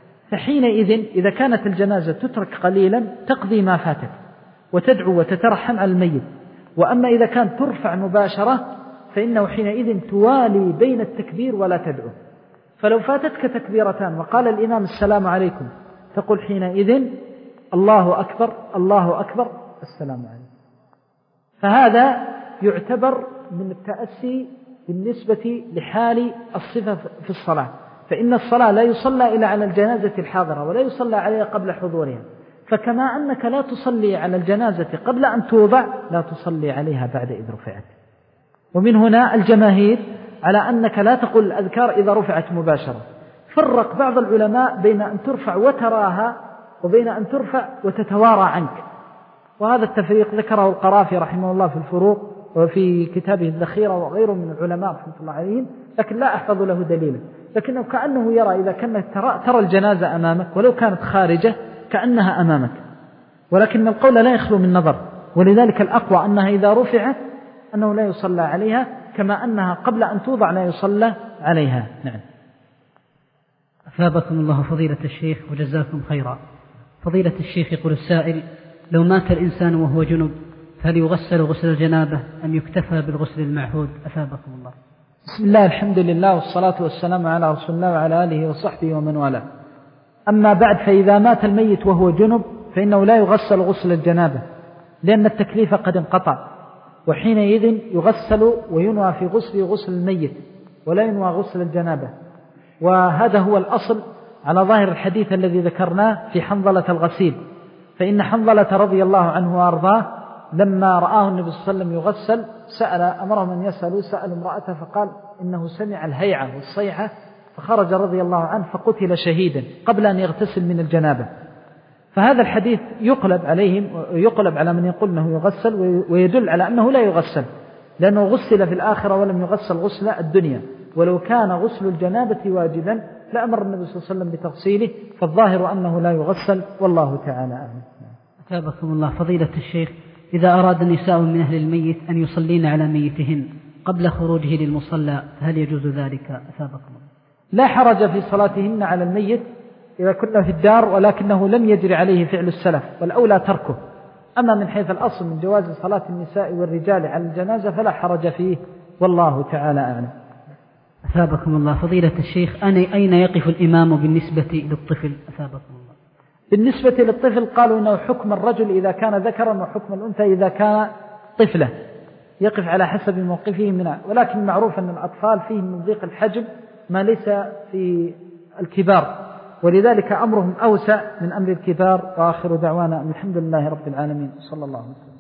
فحينئذ إذا كانت الجنازة تترك قليلا تقضي ما فاتك وتدعو وتترحم على الميت. وأما إذا كانت ترفع مباشرة فإنه حينئذ توالي بين التكبير ولا تدعو. فلو فاتتك تكبيرتان وقال الإمام السلام عليكم تقول حينئذ الله أكبر الله أكبر السلام عليكم. فهذا يعتبر من التأسي بالنسبة لحال الصفة في الصلاة، فإن الصلاة لا يصلى إلا على الجنازة الحاضرة ولا يصلى عليها قبل حضورها، فكما أنك لا تصلي على الجنازة قبل أن توضع لا تصلي عليها بعد إذ رفعت. ومن هنا الجماهير على أنك لا تقول الأذكار إذا رفعت مباشرة. فرق بعض العلماء بين أن ترفع وتراها وبين أن ترفع وتتوارى عنك، وهذا التفريق ذكره القرافي رحمه الله في الفروق وفي كتابه الذخيرة وغيره من العلماء رحمه الله عليهم، لكن لا أحفظ له دليلا. لكنه كأنه يرى إذا كانت ترى, ترى الجنازة أمامك ولو كانت خارجة كأنها أمامك، ولكن القول لا يخلو من نظر. ولذلك الأقوى أنها إذا رفعت أنه لا يصلى عليها، كما أنها قبل أن توضع لا يصلى عليها. نعم. أثابكم الله فضيلة الشيخ وجزاكم خيرا. فضيلة الشيخ يقول السائل: لو مات الإنسان وهو جنب هل يغسل غسل الجنابة أم يكتفى بالغسل المعهود؟ أثابكم الله. بسم الله، الحمد لله، والصلاة والسلام على رسول الله وعلى آله وصحبه ومن والاه. أما بعد، فإذا مات الميت وهو جنب فإنه لا يغسل غسل الجنابة، لأن التكليف قد انقطع، وحينئذ يغسل وينوى في غسل غسل الميت ولا ينوى غسل الجنابة. وهذا هو الأصل على ظاهر الحديث الذي ذكرناه في حنظلة الغسيل، فإن حنظلة رضي الله عنه وأرضاه لما رآه النبي صلى الله عليه وسلم يغسل سأل، أمرهم أن يسألوا، سأل امرأته فقال إنه سمع الهيعة والصيحة فخرج رضي الله عنه فقتل شهيدا قبل أن يغتسل من الجنابة. فهذا الحديث يقلب عليهم ويقلب على من يقول أنه يغسل، ويدل على أنه لا يغسل، لأنه غسل في الآخرة ولم يغسل غسل الدنيا. ولو كان غسل الجنابة واجبا لأمر النبي صلى الله عليه وسلم بتغسيله، فالظاهر أنه لا يغسل، والله تعالى أعلم. أتابكم الله. فضيلة الشيخ، إذا أراد النساء من أهل الميت أن يصلين على ميتهن قبل خروجه للمصلى هل يجوز ذلك؟ أتابكم الله. لا حرج في صلاتهن على الميت إذا كنا في الدار، ولكنه لم يجري عليه فعل السلف، والأولى تركه. أما من حيث الأصل من جواز صلاة النساء والرجال على الجنازة فلا حرج فيه، والله تعالى أعلم. أثابكم الله. فضيلة الشيخ، أين يقف الإمام بالنسبة للطفل؟ أثابكم الله. بالنسبة للطفل قالوا إنه حكم الرجل إذا كان ذكرا وحكم الأنثى إذا كان طفلة، يقف على حسب موقفه منها، ولكن معروف أن الأطفال فيهم من ضيق الحجم ما ليس في الكبار، ولذلك أمرهم أوسع من أمر الكبار. وآخر دعوانا الحمد لله رب العالمين، صلى الله عليه وسلم.